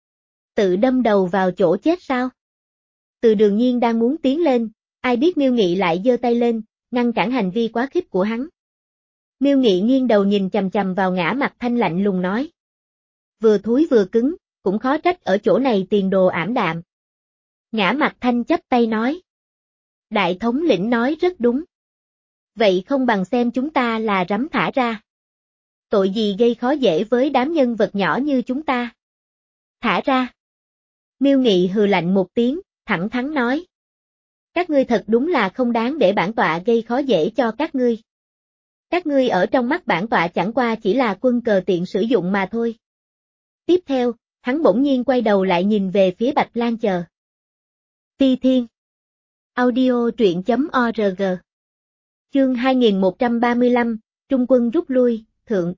Tự đâm đầu vào chỗ chết sao? Từ Đường Nhiên đang muốn tiến lên, ai biết Miêu Nghị lại giơ tay lên, ngăn cản hành vi quá khích của hắn. Miêu Nghị nghiêng đầu nhìn chằm chằm vào Ngã Mặt Thanh lạnh lùng nói. Vừa thúi vừa cứng, cũng khó trách ở chỗ này tiền đồ ảm đạm. Ngã Mặt Thanh chắp tay nói. Đại thống lĩnh nói rất đúng. Vậy không bằng xem chúng ta là rắm thả ra. Tội gì gây khó dễ với đám nhân vật nhỏ như chúng ta? Thả ra. Miêu Nghị hừ lạnh một tiếng, thẳng thắn nói. Các ngươi thật đúng là không đáng để bản tọa gây khó dễ cho các ngươi. Các ngươi ở trong mắt bản tọa chẳng qua chỉ là quân cờ tiện sử dụng mà thôi. Tiếp theo, hắn bỗng nhiên quay đầu lại nhìn về phía Bạch Lang chờ. Ti Thiên. Audio truyện chấm org. Chương hai nghìn một trăm ba mươi lăm, Trung quân rút lui, thượng.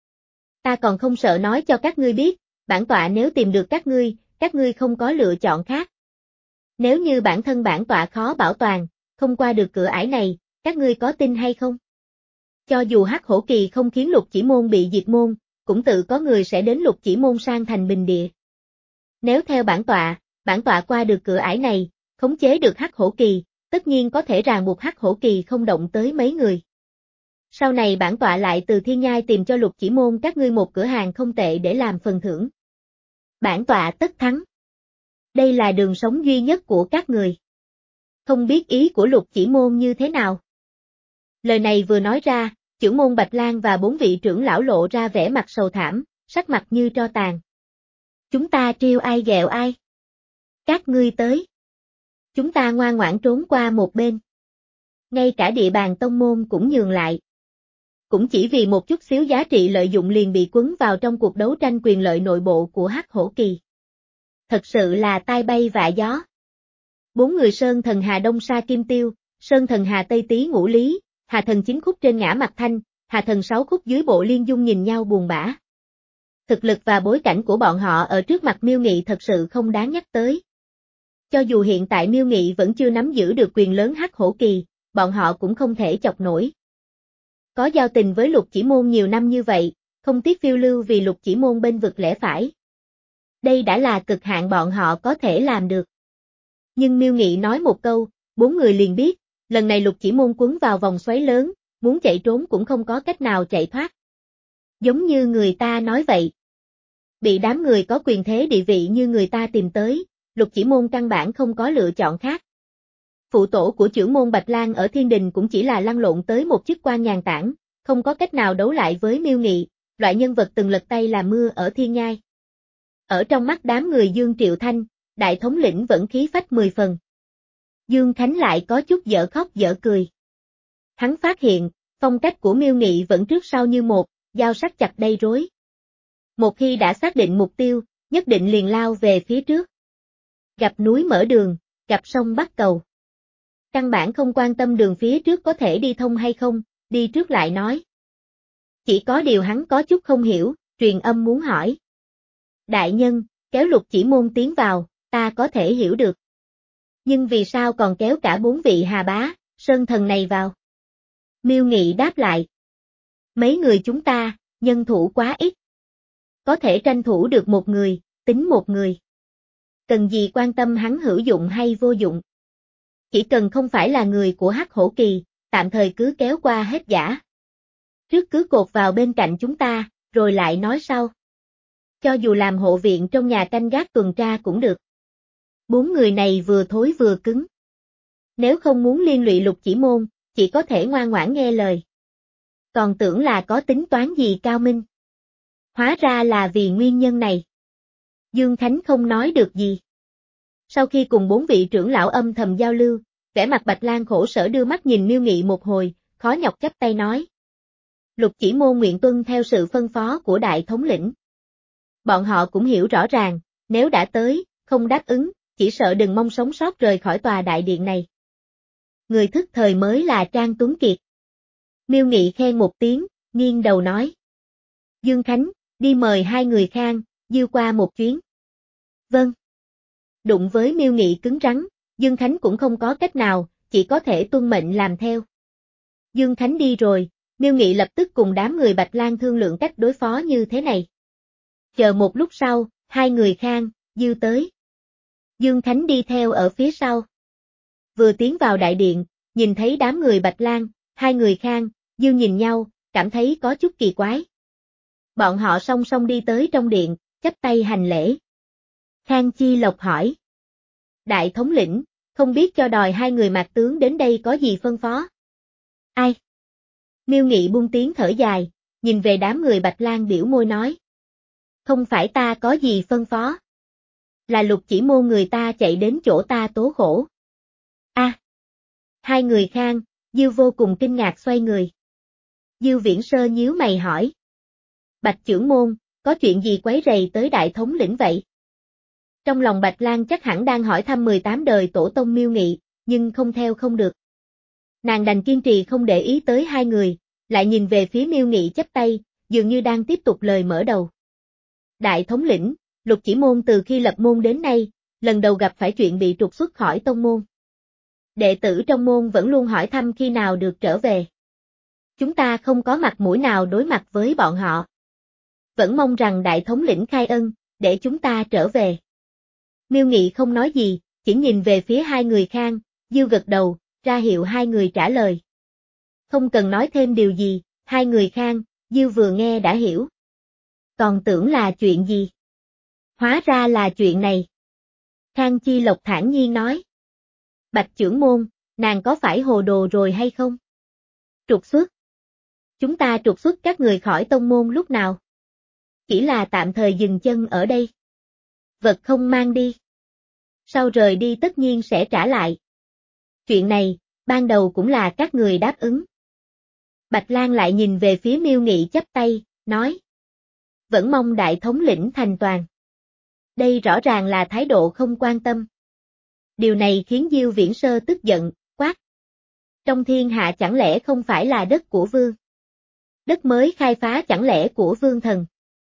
Ta còn không sợ nói cho các ngươi biết, bản tọa nếu tìm được các ngươi, các ngươi không có lựa chọn khác. Nếu như bản thân bản tọa khó bảo toàn, không qua được cửa ải này, các ngươi có tin hay không? Cho dù Hắc Hổ Kỳ không khiến Lục Chỉ Môn bị diệt môn, cũng tự có người sẽ đến Lục Chỉ Môn sang thành bình địa. Nếu theo bản tọa, bản tọa qua được cửa ải này, khống chế được Hắc Hổ Kỳ, tất nhiên có thể ràng buộc Hắc Hổ Kỳ không động tới mấy người. Sau này bản tọa lại từ Thiên Nhai tìm cho Lục Chỉ Môn các ngươi một cửa hàng không tệ để làm phần thưởng. Bản tọa tất thắng. Đây là đường sống duy nhất của các người. Không biết ý của Lục Chỉ Môn như thế nào? Lời này vừa nói ra, trưởng môn Bạch Lang và bốn vị trưởng lão lộ ra vẻ mặt sầu thảm, sắc mặt như tro tàn. Chúng ta trêu ai ghẹo ai? Các ngươi tới. Chúng ta ngoan ngoãn trốn qua một bên. Ngay cả địa bàn tông môn cũng nhường lại. Cũng chỉ vì một chút xíu giá trị lợi dụng liền bị quấn vào trong cuộc đấu tranh quyền lợi nội bộ của Hắc Hổ Kỳ. Thật sự là tai bay vạ gió. Bốn người Sơn Thần Hà Đông Sa Kim Tiêu, Sơn Thần Hà Tây Tý Ngũ Lý, Hà Thần Chính Khúc trên Ngã Mặt Thanh, Hà Thần Sáu Khúc dưới Bộ Liên Dung nhìn nhau buồn bã. Thực lực và bối cảnh của bọn họ ở trước mặt Miêu Nghị thật sự không đáng nhắc tới. Cho dù hiện tại Miêu Nghị vẫn chưa nắm giữ được quyền lớn Hắc Hổ Kỳ, bọn họ cũng không thể chọc nổi. có giao tình với Lục Chỉ Môn nhiều năm như vậy, không tiếc phiêu lưu vì Lục Chỉ Môn bên vực lẽ phải. Đây đã là cực hạn bọn họ có thể làm được. Nhưng Miêu Nghị nói một câu, bốn người liền biết, lần này Lục Chỉ Môn quấn vào vòng xoáy lớn, muốn chạy trốn cũng không có cách nào chạy thoát. Giống như người ta nói vậy. Bị đám người có quyền thế địa vị như người ta tìm tới, Lục Chỉ Môn căn bản không có lựa chọn khác. Phụ tổ của trưởng môn Bạch Lang ở Thiên Đình cũng chỉ là lăn lộn tới một chức quan nhàn tản, không có cách nào đấu lại với Miêu Nghị, loại nhân vật từng lật tay làm mưa ở Thiên Nhai. Ở trong mắt đám người Dương Triệu Thanh, đại thống lĩnh vẫn khí phách mười phần. Dương Khánh lại có chút dở khóc dở cười. Hắn phát hiện, phong cách của Miêu Nghị vẫn trước sau như một, dao sắc chặt đầy rối. Một khi đã xác định mục tiêu, nhất định liền lao về phía trước. Gặp núi mở đường, gặp sông bắt cầu. Căn bản không quan tâm đường phía trước có thể đi thông hay không, đi trước lại nói. Chỉ có điều hắn có chút không hiểu, truyền âm muốn hỏi. Đại nhân, kéo Lục Chỉ Môn tiến vào, ta có thể hiểu được. Nhưng vì sao còn kéo cả bốn vị Hà Bá, Sơn Thần này vào? Miêu Nghị đáp lại. Mấy người chúng ta, nhân thủ quá ít. Có thể tranh thủ được một người, tính một người. Cần gì quan tâm hắn hữu dụng hay vô dụng. Chỉ cần không phải là người của Hắc Hổ Kỳ, tạm thời cứ kéo qua hết giả. Trước cứ cột vào bên cạnh chúng ta, rồi lại nói sau. Cho dù làm hộ viện trong nhà canh gác tuần tra cũng được. Bốn người này vừa thối vừa cứng. Nếu không muốn liên lụy Lục Chỉ Môn, chỉ có thể ngoan ngoãn nghe lời. Còn tưởng là có tính toán gì cao minh. Hóa ra là vì nguyên nhân này. Dương Khánh không nói được gì. Sau khi cùng bốn vị trưởng lão âm thầm giao lưu, vẻ mặt Bạch Lang khổ sở đưa mắt nhìn Miêu Nghị một hồi, khó nhọc chắp tay nói. Lục Chỉ Môn nguyện tuân theo sự phân phó của đại thống lĩnh. Bọn họ cũng hiểu rõ ràng, nếu đã tới, không đáp ứng, chỉ sợ đừng mong sống sót rời khỏi tòa đại điện này. Người thức thời mới là Trang Tuấn Kiệt. Miêu Nghị khen một tiếng, nghiêng đầu nói. Dương Khánh, đi mời hai người Khang, Diêu qua một chuyến. Vâng. Đụng với Miêu Nghị cứng rắn, Dương Khánh cũng không có cách nào, chỉ có thể tuân mệnh làm theo. Dương Khánh đi rồi, Miêu Nghị lập tức cùng đám người Bạch Lang thương lượng cách đối phó như thế này. Chờ một lúc sau, hai người Khang, Diêu tới. Dương Khánh đi theo ở phía sau. Vừa tiến vào đại điện, nhìn thấy đám người Bạch Lang, hai người Khang, Diêu nhìn nhau, cảm thấy có chút kỳ quái. Bọn họ song song đi tới trong điện, chắp tay hành lễ. Khang Chi Lộc hỏi. Đại thống lĩnh, không biết cho đòi hai người mạc tướng đến đây có gì phân phó? Ai? Miêu Nghị buông tiếng thở dài, nhìn về đám người Bạch Lang biểu môi nói. Không phải ta có gì phân phó. Là Lục Chỉ Môn người ta chạy đến chỗ ta tố khổ. A. À, hai người Khang, Diêu vô cùng kinh ngạc xoay người. Diêu Viễn Sơ nhíu mày hỏi. Bạch trưởng môn, có chuyện gì quấy rầy tới đại thống lĩnh vậy? Trong lòng Bạch Lang chắc hẳn đang hỏi thăm mười tám đời tổ tông Miêu Nghị, nhưng không theo không được. Nàng đành kiên trì không để ý tới hai người, lại nhìn về phía Miêu Nghị chắp tay, dường như đang tiếp tục lời mở đầu. Đại thống lĩnh, Lục Chỉ Môn từ khi lập môn đến nay, lần đầu gặp phải chuyện bị trục xuất khỏi tông môn. Đệ tử trong môn vẫn luôn hỏi thăm khi nào được trở về. Chúng ta không có mặt mũi nào đối mặt với bọn họ. Vẫn mong rằng đại thống lĩnh khai ân, để chúng ta trở về. Miêu Nghị không nói gì, chỉ nhìn về phía hai người Khang, Diêu gật đầu, ra hiệu hai người trả lời. Không cần nói thêm điều gì, hai người Khang, Diêu vừa nghe đã hiểu. Còn tưởng là chuyện gì? Hóa ra là chuyện này. Khang Chi Lộc thản nhiên nói. Bạch trưởng môn, nàng có phải hồ đồ rồi hay không? Trục xuất. Chúng ta trục xuất các người khỏi tông môn lúc nào? Chỉ là tạm thời dừng chân ở đây. Vật không mang đi. Sau rời đi tất nhiên sẽ trả lại. Chuyện này, ban đầu cũng là các người đáp ứng. Bạch Lang lại nhìn về phía Miêu Nghị chắp tay, nói. Vẫn mong đại thống lĩnh thành toàn. Đây rõ ràng là thái độ không quan tâm. Điều này khiến Diêu Viễn Sơ tức giận, quát. Trong thiên hạ chẳng lẽ không phải là đất của vương? Đất mới khai phá chẳng lẽ của vương thần?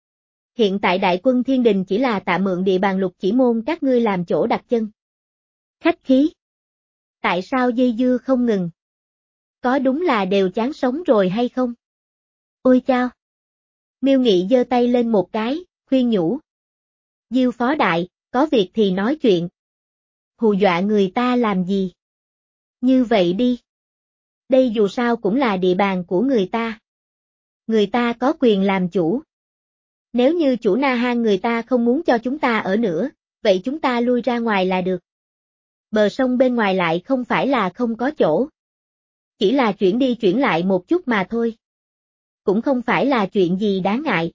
Hiện tại đại quân thiên đình chỉ là tạm mượn địa bàn Lục Chỉ Môn các ngươi làm chỗ đặt chân. Khách khí. Tại sao dây dưa không ngừng? Có đúng là đều chán sống rồi hay không? Ôi chao! Miêu Nghị giơ tay lên một cái, khuyên nhủ. Diêu phó đại, có việc thì nói chuyện. Hù dọa người ta làm gì? Như vậy đi. Đây dù sao cũng là địa bàn của người ta. Người ta có quyền làm chủ. Nếu như chủ Na Hang người ta không muốn cho chúng ta ở nữa, vậy chúng ta lui ra ngoài là được. Bờ sông bên ngoài lại không phải là không có chỗ. Chỉ là chuyển đi chuyển lại một chút mà thôi. Cũng không phải là chuyện gì đáng ngại.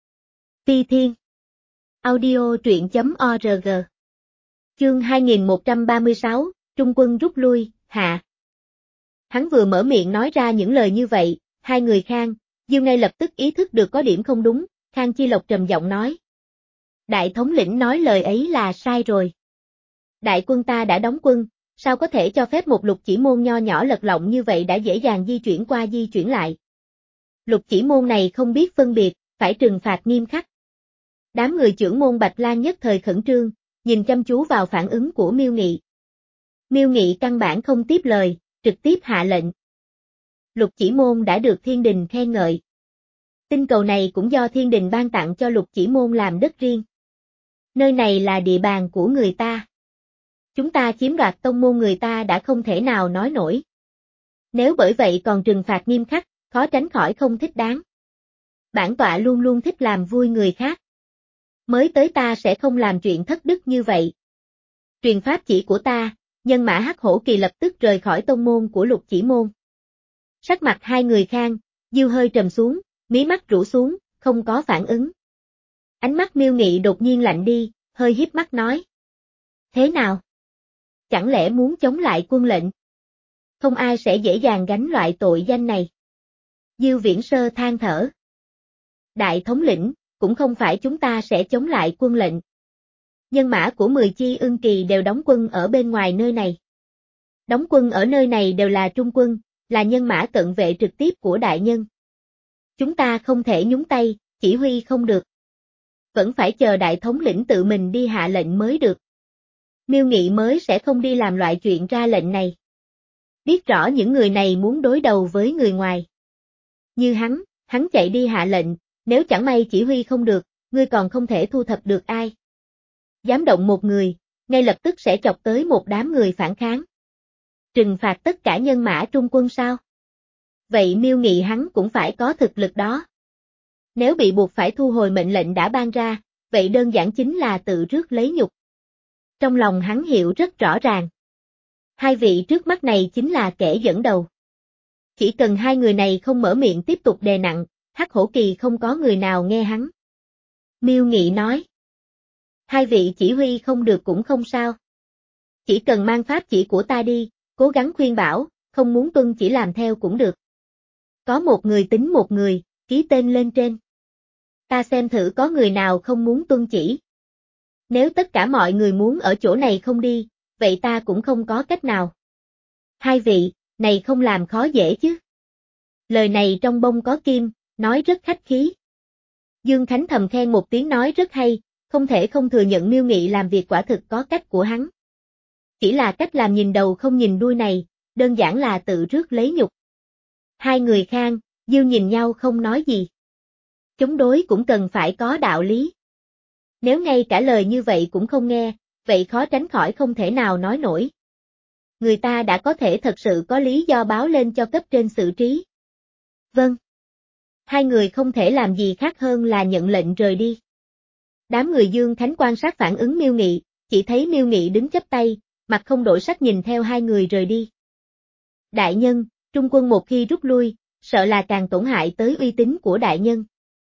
Ti Thiên Audio truyện.org Chương hai nghìn một trăm ba mươi sáu, Trung quân rút lui, hạ. Hắn vừa mở miệng nói ra những lời như vậy, hai người Khang, Diêu ngay lập tức ý thức được có điểm không đúng, Khang Chi Lộc trầm giọng nói. Đại thống lĩnh nói lời ấy là sai rồi. Đại quân ta đã đóng quân, sao có thể cho phép một lục chỉ môn nho nhỏ lật lọng như vậy đã dễ dàng di chuyển qua di chuyển lại. Lục chỉ môn này không biết phân biệt, phải trừng phạt nghiêm khắc. Đám người trưởng môn Bạch Lan nhất thời khẩn trương, nhìn chăm chú vào phản ứng của Miêu Nghị. Miêu Nghị căn bản không tiếp lời, trực tiếp hạ lệnh. Lục chỉ môn đã được thiên đình khen ngợi. Tinh cầu này cũng do thiên đình ban tặng cho lục chỉ môn làm đất riêng. Nơi này là địa bàn của người ta. Chúng ta chiếm đoạt tông môn người ta đã không thể nào nói nổi. Nếu bởi vậy còn trừng phạt nghiêm khắc, khó tránh khỏi không thích đáng. Bản tọa luôn luôn thích làm vui người khác. Mới tới ta sẽ không làm chuyện thất đức như vậy. Truyền pháp chỉ của ta, nhân mã Hắc Hổ Kỳ lập tức rời khỏi tông môn của lục chỉ môn. Sắc mặt hai người Khang, Diêu hơi trầm xuống, mí mắt rũ xuống, không có phản ứng. Ánh mắt Miêu Nghị đột nhiên lạnh đi, hơi híp mắt nói. Thế nào? Chẳng lẽ muốn chống lại quân lệnh? Không ai sẽ dễ dàng gánh loại tội danh này. Diêu Viễn Sơ than thở. Đại thống lĩnh, cũng không phải chúng ta sẽ chống lại quân lệnh. Nhân mã của mười chi ưng kỳ đều đóng quân ở bên ngoài nơi này. Đóng quân ở nơi này đều là trung quân, là nhân mã cận vệ trực tiếp của đại nhân. Chúng ta không thể nhúng tay, chỉ huy không được. Vẫn phải chờ đại thống lĩnh tự mình đi hạ lệnh mới được. Miêu Nghị mới sẽ không đi làm loại chuyện ra lệnh này. Biết rõ những người này muốn đối đầu với người ngoài. Như hắn, hắn chạy đi hạ lệnh, nếu chẳng may chỉ huy không được, ngươi còn không thể thu thập được ai. Dám động một người, ngay lập tức sẽ chọc tới một đám người phản kháng. Trừng phạt tất cả nhân mã trung quân sao? Vậy Miêu Nghị hắn cũng phải có thực lực đó. Nếu bị buộc phải thu hồi mệnh lệnh đã ban ra, vậy đơn giản chính là tự rước lấy nhục. Trong lòng hắn hiểu rất rõ ràng. Hai vị trước mắt này chính là kẻ dẫn đầu. Chỉ cần hai người này không mở miệng tiếp tục đè nặng, Hắc Hổ Kỳ không có người nào nghe hắn. Miêu Nghị nói. Hai vị chỉ huy không được cũng không sao. Chỉ cần mang pháp chỉ của ta đi, cố gắng khuyên bảo, không muốn tuân chỉ làm theo cũng được. Có một người tính một người, ký tên lên trên. Ta xem thử có người nào không muốn tuân chỉ. Nếu tất cả mọi người muốn ở chỗ này không đi, vậy ta cũng không có cách nào. Hai vị, này không làm khó dễ chứ. Lời này trong bông có kim, nói rất khách khí. Dương Khánh thầm khen một tiếng nói rất hay, không thể không thừa nhận Miêu Nghị làm việc quả thực có cách của hắn. Chỉ là cách làm nhìn đầu không nhìn đuôi này, đơn giản là tự rước lấy nhục. Hai người Khang, Diêu nhìn nhau không nói gì. Chống đối cũng cần phải có đạo lý. Nếu ngay cả lời như vậy cũng không nghe, vậy khó tránh khỏi không thể nào nói nổi. Người ta đã có thể thật sự có lý do báo lên cho cấp trên xử trí. Vâng. Hai người không thể làm gì khác hơn là nhận lệnh rời đi. Đám người Dương Khánh quan sát phản ứng Miêu Nghị, chỉ thấy Miêu Nghị đứng chắp tay, mặt không đổi sắc nhìn theo hai người rời đi. Đại nhân, trung quân một khi rút lui, sợ là càng tổn hại tới uy tín của đại nhân.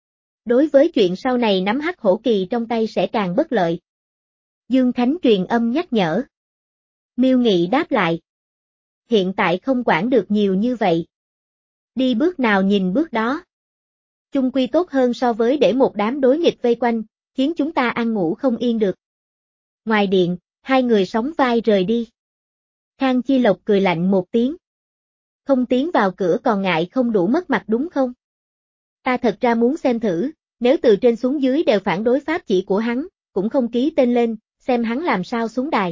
Đối với chuyện sau này nắm Hắc Hổ Kỳ trong tay sẽ càng bất lợi. Dương Khánh truyền âm nhắc nhở. Miêu Nghị đáp lại. Hiện tại không quản được nhiều như vậy. Đi bước nào nhìn bước đó. Chung quy tốt hơn so với để một đám đối nghịch vây quanh, khiến chúng ta ăn ngủ không yên được. Ngoài điện, hai người sóng vai rời đi. Khang Chi Lộc cười lạnh một tiếng. Không tiến vào cửa còn ngại không đủ mất mặt đúng không? Ta thật ra muốn xem thử, nếu từ trên xuống dưới đều phản đối pháp chỉ của hắn, cũng không ký tên lên, xem hắn làm sao xuống đài.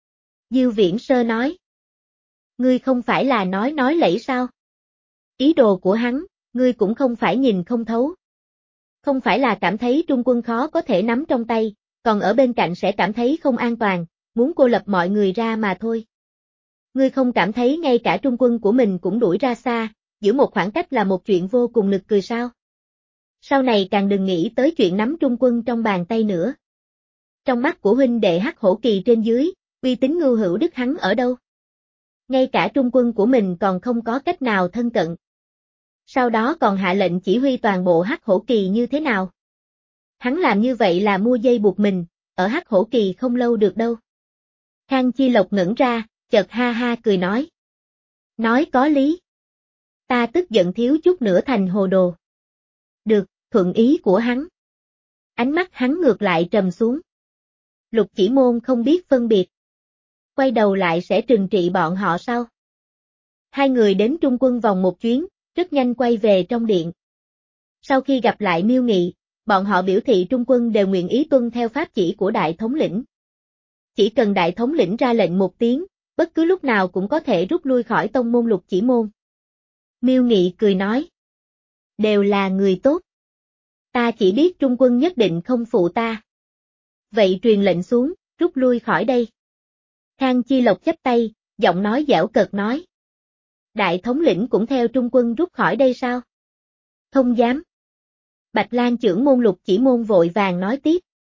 Diêu Viễn Sơ nói. Ngươi không phải là nói nói lẫy sao? Ý đồ của hắn, Ngươi cũng không phải nhìn không thấu. Không phải là cảm thấy Trung Quân khó có thể nắm trong tay, còn ở bên cạnh sẽ cảm thấy không an toàn, muốn cô lập mọi người ra mà thôi. Ngươi không cảm thấy ngay cả Trung Quân của mình cũng đuổi ra xa, giữ một khoảng cách là một chuyện vô cùng nực cười sao? Sau này càng đừng nghĩ tới chuyện nắm Trung Quân trong bàn tay nữa. Trong mắt của huynh đệ Hắc Hổ Kỳ trên dưới, uy tín Ngưu Hữu Đức hắn ở đâu? Ngay cả Trung Quân của mình còn không có cách nào thân cận. Sau đó còn hạ lệnh chỉ huy toàn bộ Hắc Hổ Kỳ như thế nào? Hắn làm như vậy là mua dây buộc mình, ở Hắc Hổ Kỳ không lâu được đâu. Khang Chi Lộc ngẩn ra, chợt ha ha cười nói. Nói có lý. Ta tức giận thiếu chút nữa thành hồ đồ. Được, thuận ý của hắn. Ánh mắt hắn ngược lại trầm xuống. Lục Chỉ Môn không biết phân biệt. Quay đầu lại sẽ trừng trị bọn họ sao? Hai người đến Trung Quân vòng một chuyến, rất nhanh quay về trong điện. Sau khi gặp lại Miêu Nghị, bọn họ biểu thị Trung Quân đều nguyện ý tuân theo pháp chỉ của Đại Thống lĩnh. Chỉ cần Đại Thống lĩnh ra lệnh một tiếng, bất cứ lúc nào cũng có thể rút lui khỏi tông môn Lục Chỉ Môn. Miêu Nghị cười nói. Đều là người tốt. Ta chỉ biết Trung Quân nhất định không phụ ta. Vậy truyền lệnh xuống, rút lui khỏi đây. Khang Chi Lộc chắp tay, giọng nói giễu cợt nói. Đại Thống lĩnh cũng theo Trung Quân rút khỏi đây sao? Không dám. Bạch Lan trưởng môn Lục Chỉ Môn vội vàng nói tiếp.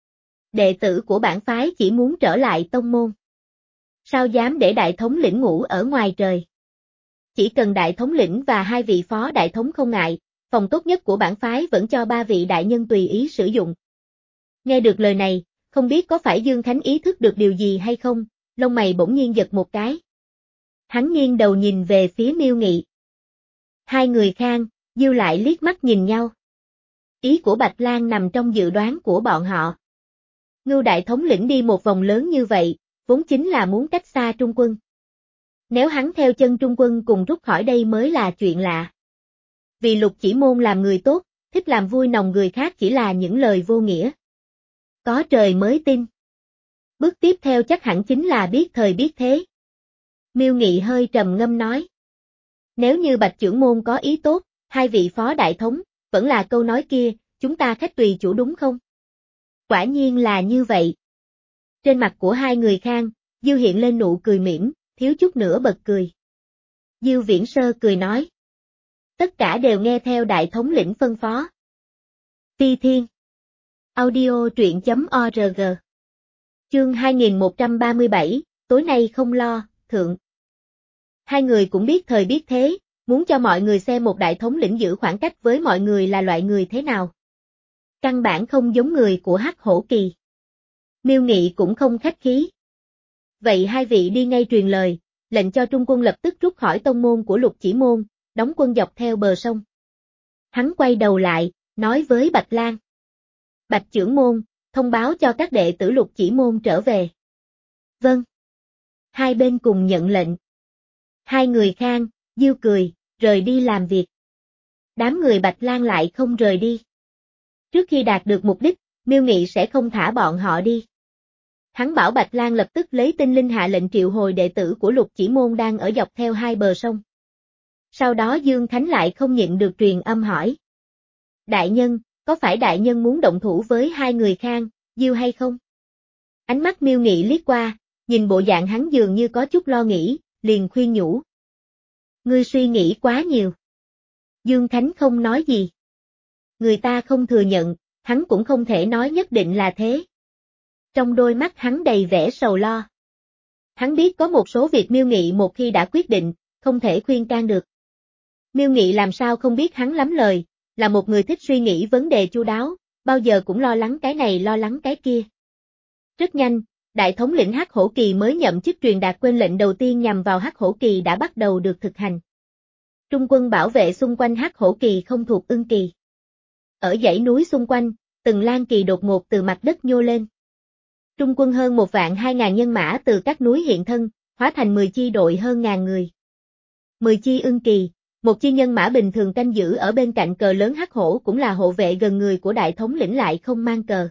Đệ tử của bản phái chỉ muốn trở lại tông môn. Sao dám để Đại Thống lĩnh ngủ ở ngoài trời? Chỉ cần Đại Thống lĩnh và hai vị phó đại thống không ngại, phòng tốt nhất của bản phái vẫn cho ba vị đại nhân tùy ý sử dụng. Nghe được lời này, không biết có phải Dương Khánh ý thức được điều gì hay không, lông mày bỗng nhiên giật một cái. Hắn nghiêng đầu nhìn về phía Miêu Nghị. Hai người Khang, Diêu lại liếc mắt nhìn nhau. Ý của Bạch Lan nằm trong dự đoán của bọn họ. Ngưu Đại Thống lĩnh đi một vòng lớn như vậy, vốn chính là muốn cách xa Trung Quân. Nếu hắn theo chân Trung Quân cùng rút khỏi đây mới là chuyện lạ. Vì Lục Chỉ Môn làm người tốt, thích làm vui lòng người khác chỉ là những lời vô nghĩa. Có trời mới tin. Bước tiếp theo chắc hẳn chính là biết thời biết thế. Miêu Nghị hơi trầm ngâm nói. Nếu như Bạch trưởng môn có ý tốt, hai vị phó đại thống, vẫn là câu nói kia, chúng ta khách tùy chủ đúng không? Quả nhiên là như vậy. Trên mặt của hai người Khang, Diêu hiện lên nụ cười mỉm, thiếu chút nữa bật cười. Diêu Viễn Sơ cười nói. Tất cả đều nghe theo Đại Thống lĩnh phân phó. Ti Thiên. Audio truyện chấm org. Chương hai nghìn một trăm ba mươi bảy, tối nay không lo, thượng. Hai người cũng biết thời biết thế, muốn cho mọi người xem một Đại Thống lĩnh giữ khoảng cách với mọi người là loại người thế nào. Căn bản không giống người của Hắc Hổ Kỳ. Miêu Nghị cũng không khách khí. Vậy hai vị đi ngay truyền lời, lệnh cho Trung Quân lập tức rút khỏi tông môn của Lục Chỉ Môn, đóng quân dọc theo bờ sông. Hắn quay đầu lại, nói với Bạch Lan. Bạch trưởng môn, thông báo cho các đệ tử Lục Chỉ Môn trở về. Vâng. Hai bên cùng nhận lệnh. Hai người Khang, Diêu cười, rời đi làm việc. Đám người Bạch Lan lại không rời đi. Trước khi đạt được mục đích, Miêu Nghị sẽ không thả bọn họ đi. Hắn bảo Bạch Lan lập tức lấy tinh linh hạ lệnh triệu hồi đệ tử của Lục Chỉ Môn đang ở dọc theo hai bờ sông. Sau đó Dương Khánh lại không nhịn được truyền âm hỏi. Đại nhân, có phải đại nhân muốn động thủ với hai người Khang, Diêu hay không? Ánh mắt Miêu Nghị liếc qua, nhìn bộ dạng hắn dường như có chút lo nghĩ, liền khuyên nhủ. Ngươi suy nghĩ quá nhiều. Dương Khánh không nói gì. Người ta không thừa nhận, hắn cũng không thể nói nhất định là thế. Trong đôi mắt hắn đầy vẻ sầu lo. Hắn biết có một số việc Miêu Nghị một khi đã quyết định, không thể khuyên can được. Miêu Nghị làm sao không biết hắn lắm lời, là một người thích suy nghĩ vấn đề chu đáo, bao giờ cũng lo lắng cái này lo lắng cái kia. Rất nhanh, Đại Thống lĩnh Hắc Hổ Kỳ mới nhậm chức truyền đạt quên lệnh đầu tiên nhằm vào Hắc Hổ Kỳ đã bắt đầu được thực hành. Trung quân bảo vệ xung quanh Hắc Hổ Kỳ không thuộc Ưng Kỳ. Ở dãy núi xung quanh, từng lan kỳ đột ngột từ mặt đất nhô lên. Trung quân hơn một vạn hai ngàn nhân mã từ các núi hiện thân, hóa thành mười chi đội hơn ngàn người. Mười chi Ưng Kỳ, một chi nhân mã bình thường canh giữ ở bên cạnh cờ lớn Hắc Hổ cũng là hộ vệ gần người của Đại Thống lĩnh lại không mang cờ.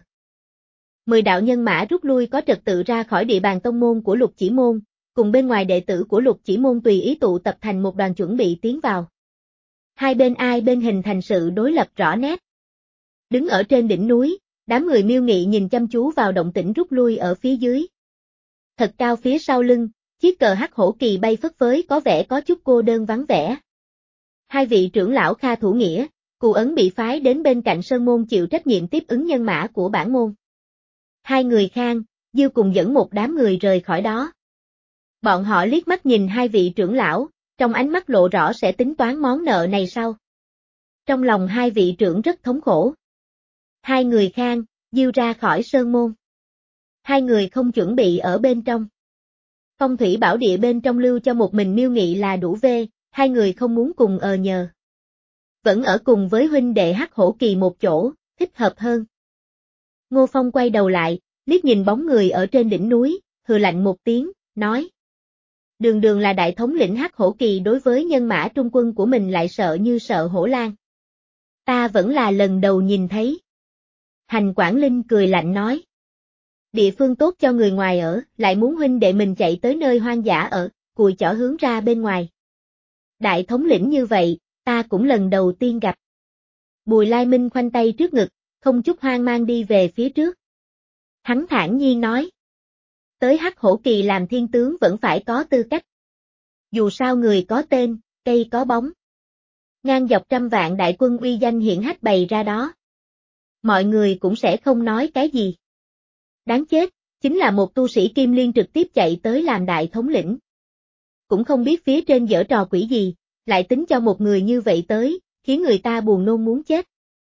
Mười đạo nhân mã rút lui có trật tự ra khỏi địa bàn tông môn của Lục Chỉ Môn, cùng bên ngoài đệ tử của Lục Chỉ Môn tùy ý tụ tập thành một đoàn chuẩn bị tiến vào. Hai bên ai bên hình thành sự đối lập rõ nét. Đứng ở trên đỉnh núi, đám người Miêu Nghị nhìn chăm chú vào động tĩnh rút lui ở phía dưới. Thật cao phía sau lưng, chiếc cờ hắc hổ kỳ bay phất phới có vẻ có chút cô đơn vắng vẻ. Hai vị trưởng lão Kha Thủ Nghĩa, Cù Ấn bị phái đến bên cạnh sơn môn chịu trách nhiệm tiếp ứng nhân mã của bản môn. Hai người Khang, Diêu cùng dẫn một đám người rời khỏi đó. Bọn họ liếc mắt nhìn hai vị trưởng lão, trong ánh mắt lộ rõ sẽ tính toán món nợ này sau. Trong lòng hai vị trưởng rất thống khổ. Hai người Khang, Diêu ra khỏi sơn môn. Hai người không chuẩn bị ở bên trong. Phong thủy bảo địa bên trong lưu cho một mình Miêu Nghị là đủ vê, hai người không muốn cùng ờ nhờ. Vẫn ở cùng với huynh đệ Hắc Hổ Kỳ một chỗ, thích hợp hơn. Ngô Phong quay đầu lại, liếc nhìn bóng người ở trên đỉnh núi, hừ lạnh một tiếng, nói. Đường Đường là đại thống lĩnh Hắc Hổ Kỳ đối với nhân mã trung quân của mình lại sợ như sợ hổ lang. Ta vẫn là lần đầu nhìn thấy. Hành Quảng Linh cười lạnh nói. Địa phương tốt cho người ngoài ở, lại muốn huynh đệ mình chạy tới nơi hoang dã ở, cùi chỏ hướng ra bên ngoài. Đại thống lĩnh như vậy, ta cũng lần đầu tiên gặp. Bùi Lai Minh khoanh tay trước ngực, không chút hoang mang đi về phía trước. Hắn thản nhiên nói. Tới Hắc Hổ Kỳ làm thiên tướng vẫn phải có tư cách. Dù sao người có tên, cây có bóng. Ngang dọc trăm vạn đại quân uy danh hiển hách bày ra đó. Mọi người cũng sẽ không nói cái gì. Đáng chết, chính là một tu sĩ Kim Liên trực tiếp chạy tới làm đại thống lĩnh. Cũng không biết phía trên giở trò quỷ gì, lại tính cho một người như vậy tới, khiến người ta buồn nôn muốn chết.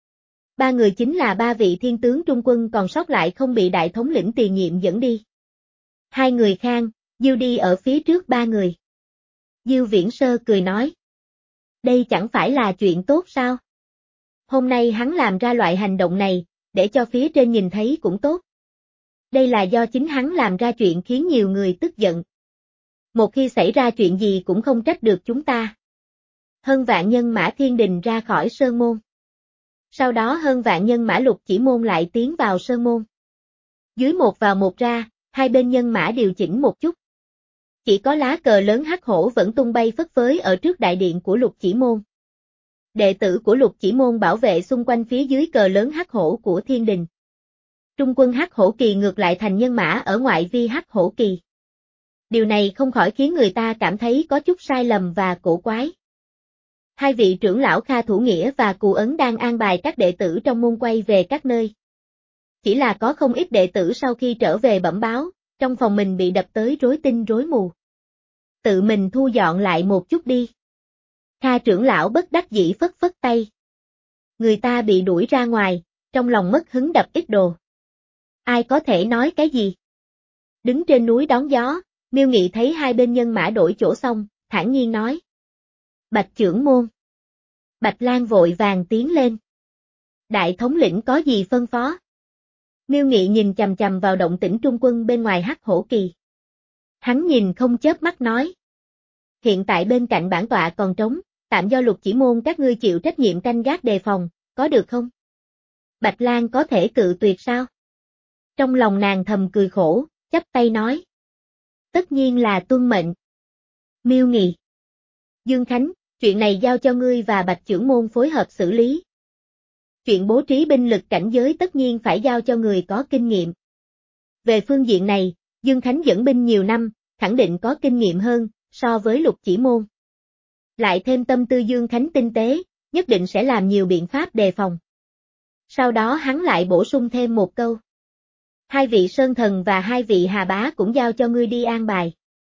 Ba người chính là ba vị thiên tướng trung quân còn sót lại không bị đại thống lĩnh tiền nhiệm dẫn đi. Hai người Khang, Diêu đi ở phía trước ba người. Diêu Viễn Sơ cười nói. Đây chẳng phải là chuyện tốt sao? Hôm nay hắn làm ra loại hành động này, để cho phía trên nhìn thấy cũng tốt. Đây là do chính hắn làm ra chuyện khiến nhiều người tức giận. Một khi xảy ra chuyện gì cũng không trách được chúng ta. Hơn vạn nhân mã thiên đình ra khỏi sơn môn. Sau đó hơn vạn nhân mã lục chỉ môn lại tiến vào sơn môn. Dưới một vào một ra, hai bên nhân mã điều chỉnh một chút. Chỉ có lá cờ lớn hắc hổ vẫn tung bay phất phới ở trước đại điện của lục chỉ môn. Đệ tử của lục chỉ môn bảo vệ xung quanh phía dưới cờ lớn hắc hổ của thiên đình. Trung quân Hắc Hổ Kỳ ngược lại thành nhân mã ở ngoại vi Hắc Hổ Kỳ. Điều này không khỏi khiến người ta cảm thấy có chút sai lầm và cổ quái. Hai vị trưởng lão Kha Thủ Nghĩa và Cù Ấn đang an bài các đệ tử trong môn quay về các nơi. Chỉ là có không ít đệ tử sau khi trở về bẩm báo, trong phòng mình bị đập tới rối tinh rối mù. Tự mình thu dọn lại một chút đi. Kha trưởng lão bất đắc dĩ phất phất tay. Người ta bị đuổi ra ngoài, trong lòng mất hứng đập ít đồ. Ai có thể nói cái gì? Đứng trên núi đón gió, Miêu Nghị thấy hai bên nhân mã đổi chỗ xong, thản nhiên nói. Bạch trưởng môn. Bạch Lan vội vàng tiến lên. Đại thống lĩnh có gì phân phó? Miêu Nghị nhìn chằm chằm vào động tĩnh trung quân bên ngoài Hắc Hổ Kỳ. Hắn nhìn không chớp mắt nói. Hiện tại bên cạnh bản tọa còn trống, tạm do lục chỉ môn các ngươi chịu trách nhiệm canh gác đề phòng, có được không? Bạch Lan có thể cự tuyệt sao? Trong lòng nàng thầm cười khổ, chắp tay nói. Tất nhiên là tuân mệnh. Miêu Nghị. Dương Khánh, chuyện này giao cho ngươi và Bạch trưởng môn phối hợp xử lý. Chuyện bố trí binh lực cảnh giới tất nhiên phải giao cho người có kinh nghiệm. Về phương diện này, Dương Khánh dẫn binh nhiều năm, khẳng định có kinh nghiệm hơn, so với lục chỉ môn. Lại thêm tâm tư Dương Khánh tinh tế, nhất định sẽ làm nhiều biện pháp đề phòng. Sau đó hắn lại bổ sung thêm một câu. Hai vị Sơn Thần và hai vị Hà Bá cũng giao cho ngươi đi an bài.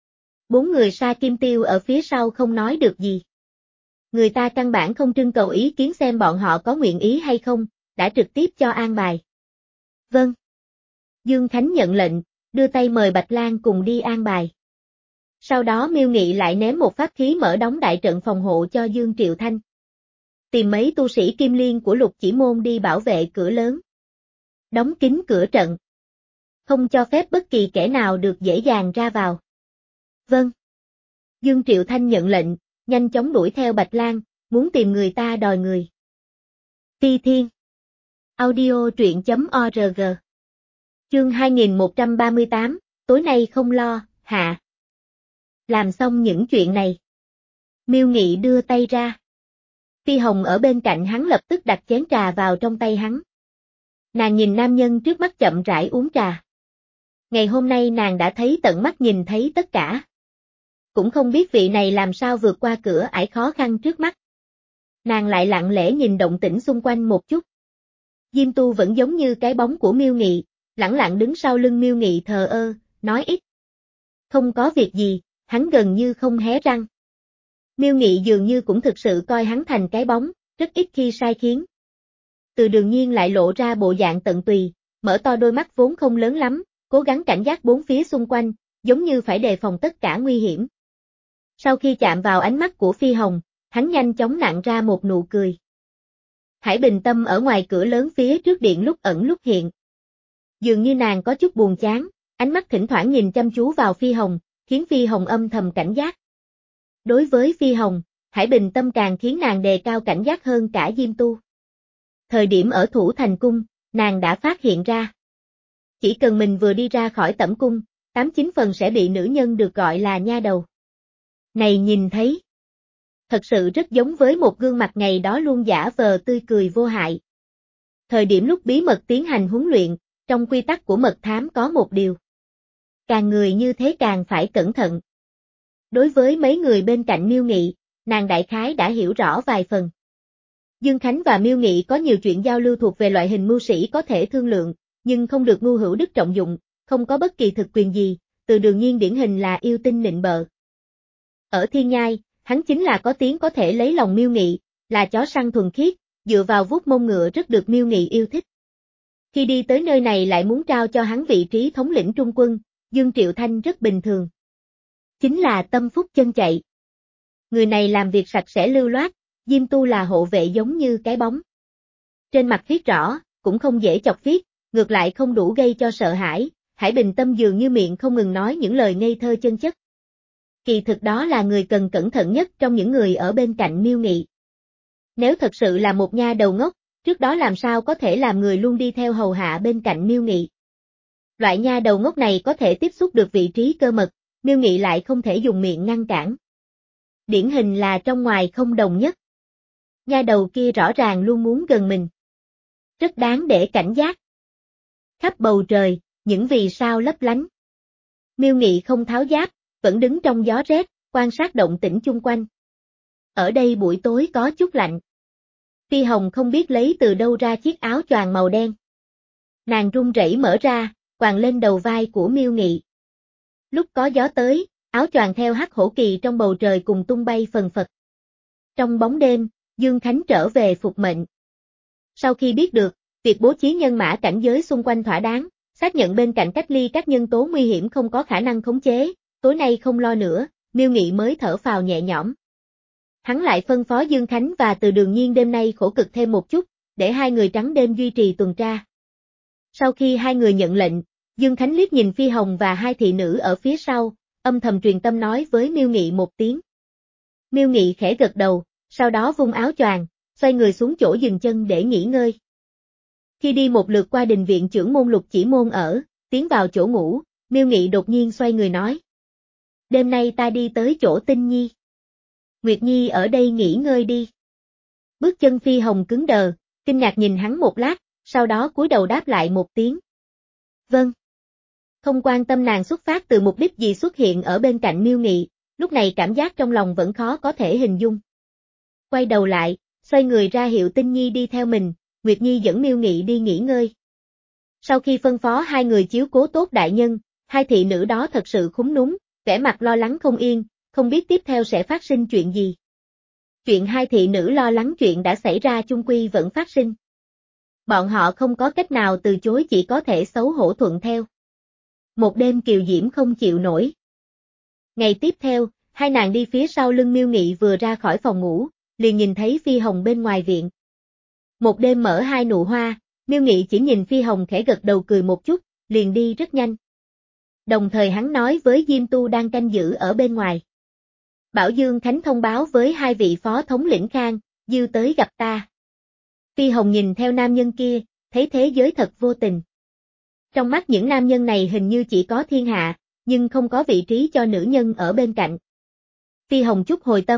Bốn người Sa Kim Tiêu ở phía sau không nói được gì. Người ta căn bản không trưng cầu ý kiến xem bọn họ có nguyện ý hay không, đã trực tiếp cho an bài. Vâng. Dương Khánh nhận lệnh, đưa tay mời Bạch Lan cùng đi an bài. Sau đó Miêu Nghị lại ném một pháp khí mở đóng đại trận phòng hộ cho Dương Triệu Thanh. Tìm mấy tu sĩ Kim Liên của lục chỉ môn đi bảo vệ cửa lớn. Đóng kín cửa trận. Không cho phép bất kỳ kẻ nào được dễ dàng ra vào. Vâng. Dương Triệu Thanh nhận lệnh, nhanh chóng đuổi theo Bạch Lan, muốn tìm người ta đòi người. Ti Thiên. Audio truyện chấm org. Chương hai nghìn một trăm ba mươi tám, tối nay không lo, hạ. Làm xong những chuyện này. Miêu Nghị đưa tay ra. Phi Hồng ở bên cạnh hắn lập tức đặt chén trà vào trong tay hắn. Nàng nhìn nam nhân trước mắt chậm rãi uống trà. Ngày hôm nay nàng đã thấy tận mắt nhìn thấy tất cả. Cũng không biết vị này làm sao vượt qua cửa ải khó khăn trước mắt. Nàng lại lặng lẽ nhìn động tĩnh xung quanh một chút. Diêm Tu vẫn giống như cái bóng của Miêu Nghị, lẳng lặng đứng sau lưng Miêu Nghị thờ ơ, nói ít. Không có việc gì, hắn gần như không hé răng. Miêu Nghị dường như cũng thực sự coi hắn thành cái bóng, rất ít khi sai khiến. Từ Đường Nhiên lại lộ ra bộ dạng tận tùy, mở to đôi mắt vốn không lớn lắm, cố gắng cảnh giác bốn phía xung quanh, giống như phải đề phòng tất cả nguy hiểm. Sau khi chạm vào ánh mắt của Phi Hồng, hắn nhanh chóng nặn ra một nụ cười. Hải Bình Tâm ở ngoài cửa lớn phía trước điện lúc ẩn lúc hiện. Dường như nàng có chút buồn chán, ánh mắt thỉnh thoảng nhìn chăm chú vào Phi Hồng, khiến Phi Hồng âm thầm cảnh giác. Đối với Phi Hồng, Hải Bình Tâm càng khiến nàng đề cao cảnh giác hơn cả Diêm Tu. Thời điểm ở Thủ Thành Cung, nàng đã phát hiện ra. Chỉ cần mình vừa đi ra khỏi tẩm cung, tám chín phần sẽ bị nữ nhân được gọi là nha đầu. Này nhìn thấy. Thật sự rất giống với một gương mặt ngày đó luôn giả vờ tươi cười vô hại. Thời điểm lúc bí mật tiến hành huấn luyện, trong quy tắc của mật thám có một điều. Càng người như thế càng phải cẩn thận. Đối với mấy người bên cạnh Miêu Nghị, nàng đại khái đã hiểu rõ vài phần. Dương Khánh và Miêu Nghị có nhiều chuyện giao lưu thuộc về loại hình mưu sĩ có thể thương lượng, nhưng không được ngu hữu đức trọng dụng, không có bất kỳ thực quyền gì, Từ Đường Nhiên điển hình là yêu tinh nịnh bợ. Ở Thiên Nhai, hắn chính là có tiếng có thể lấy lòng Miêu Nghị, là chó săn thuần khiết, dựa vào vuốt mông ngựa rất được Miêu Nghị yêu thích. Khi đi tới nơi này lại muốn trao cho hắn vị trí thống lĩnh trung quân, Dương Triệu Thanh rất bình thường. Chính là tâm phúc chân chạy. Người này làm việc sạch sẽ lưu loát, Diêm Tu là hộ vệ giống như cái bóng. Trên mặt viết rõ, cũng không dễ chọc viết, ngược lại không đủ gây cho sợ hãi, Hải Bình Tâm dường như miệng không ngừng nói những lời ngây thơ chân chất. Kỳ thực đó là người cần cẩn thận nhất trong những người ở bên cạnh Miêu Nghị. Nếu thật sự là một nha đầu ngốc, trước đó làm sao có thể làm người luôn đi theo hầu hạ bên cạnh Miêu Nghị. Loại nha đầu ngốc này có thể tiếp xúc được vị trí cơ mật, Miêu Nghị lại không thể dùng miệng ngăn cản. Điển hình là trong ngoài không đồng nhất. Nha đầu kia rõ ràng luôn muốn gần mình. Rất đáng để cảnh giác. Khắp bầu trời, những vì sao lấp lánh. Miêu Nghị không tháo giáp, vẫn đứng trong gió rét, quan sát động tĩnh chung quanh. Ở đây buổi tối có chút lạnh. Phi Hồng không biết lấy từ đâu ra chiếc áo choàng màu đen. Nàng run rẩy mở ra, quàng lên đầu vai của Miêu Nghị. Lúc có gió tới, áo choàng theo hắc hổ kỳ trong bầu trời cùng tung bay phần phật. Trong bóng đêm, Dương Khánh trở về phục mệnh. Sau khi biết được, việc bố trí nhân mã cảnh giới xung quanh thỏa đáng, xác nhận bên cạnh cách ly các nhân tố nguy hiểm không có khả năng khống chế, tối nay không lo nữa, Miêu Nghị mới thở phào nhẹ nhõm. Hắn lại phân phó Dương Khánh và Từ Đường Nhiên đêm nay khổ cực thêm một chút, để hai người trắng đêm duy trì tuần tra. Sau khi hai người nhận lệnh, Dương Khánh liếc nhìn Phi Hồng và hai thị nữ ở phía sau, âm thầm truyền tâm nói với Miêu Nghị một tiếng. Miêu Nghị khẽ gật đầu, sau đó vung áo choàng, xoay người xuống chỗ dừng chân để nghỉ ngơi. Khi đi một lượt qua đình viện trưởng môn Lục Chỉ Môn ở, tiến vào chỗ ngủ, Miêu Nghị đột nhiên xoay người nói. Đêm nay ta đi tới chỗ Tinh Nhi. Nguyệt Nhi ở đây nghỉ ngơi đi. Bước chân Phi Hồng cứng đờ, kinh ngạc nhìn hắn một lát, sau đó cúi đầu đáp lại một tiếng. Vâng. Không quan tâm nàng xuất phát từ mục đích gì xuất hiện ở bên cạnh Miêu Nghị, lúc này cảm giác trong lòng vẫn khó có thể hình dung. Quay đầu lại, xoay người ra hiệu Tinh Nhi đi theo mình, Nguyệt Nhi dẫn Miêu Nghị đi nghỉ ngơi. Sau khi phân phó hai người chiếu cố tốt đại nhân, hai thị nữ đó thật sự khúm núm, vẻ mặt lo lắng không yên, không biết tiếp theo sẽ phát sinh chuyện gì. Chuyện hai thị nữ lo lắng chuyện đã xảy ra chung quy vẫn phát sinh. Bọn họ không có cách nào từ chối, chỉ có thể xấu hổ thuận theo. Một đêm kiều diễm không chịu nổi. Ngày tiếp theo, hai nàng đi phía sau lưng Miêu Nghị vừa ra khỏi phòng ngủ, liền nhìn thấy Phi Hồng bên ngoài viện. Một đêm mở hai nụ hoa, Miêu Nghị chỉ nhìn Phi Hồng khẽ gật đầu cười một chút, liền đi rất nhanh. Đồng thời hắn nói với Diêm Tu đang canh giữ ở bên ngoài. Bảo Dương Khánh thông báo với hai vị phó thống lĩnh Khang, Dư tới gặp ta. Phi Hồng nhìn theo nam nhân kia, thấy thế giới thật vô tình. Trong mắt những nam nhân này hình như chỉ có thiên hạ, nhưng không có vị trí cho nữ nhân ở bên cạnh. Phi Hồng chút hồi tâm,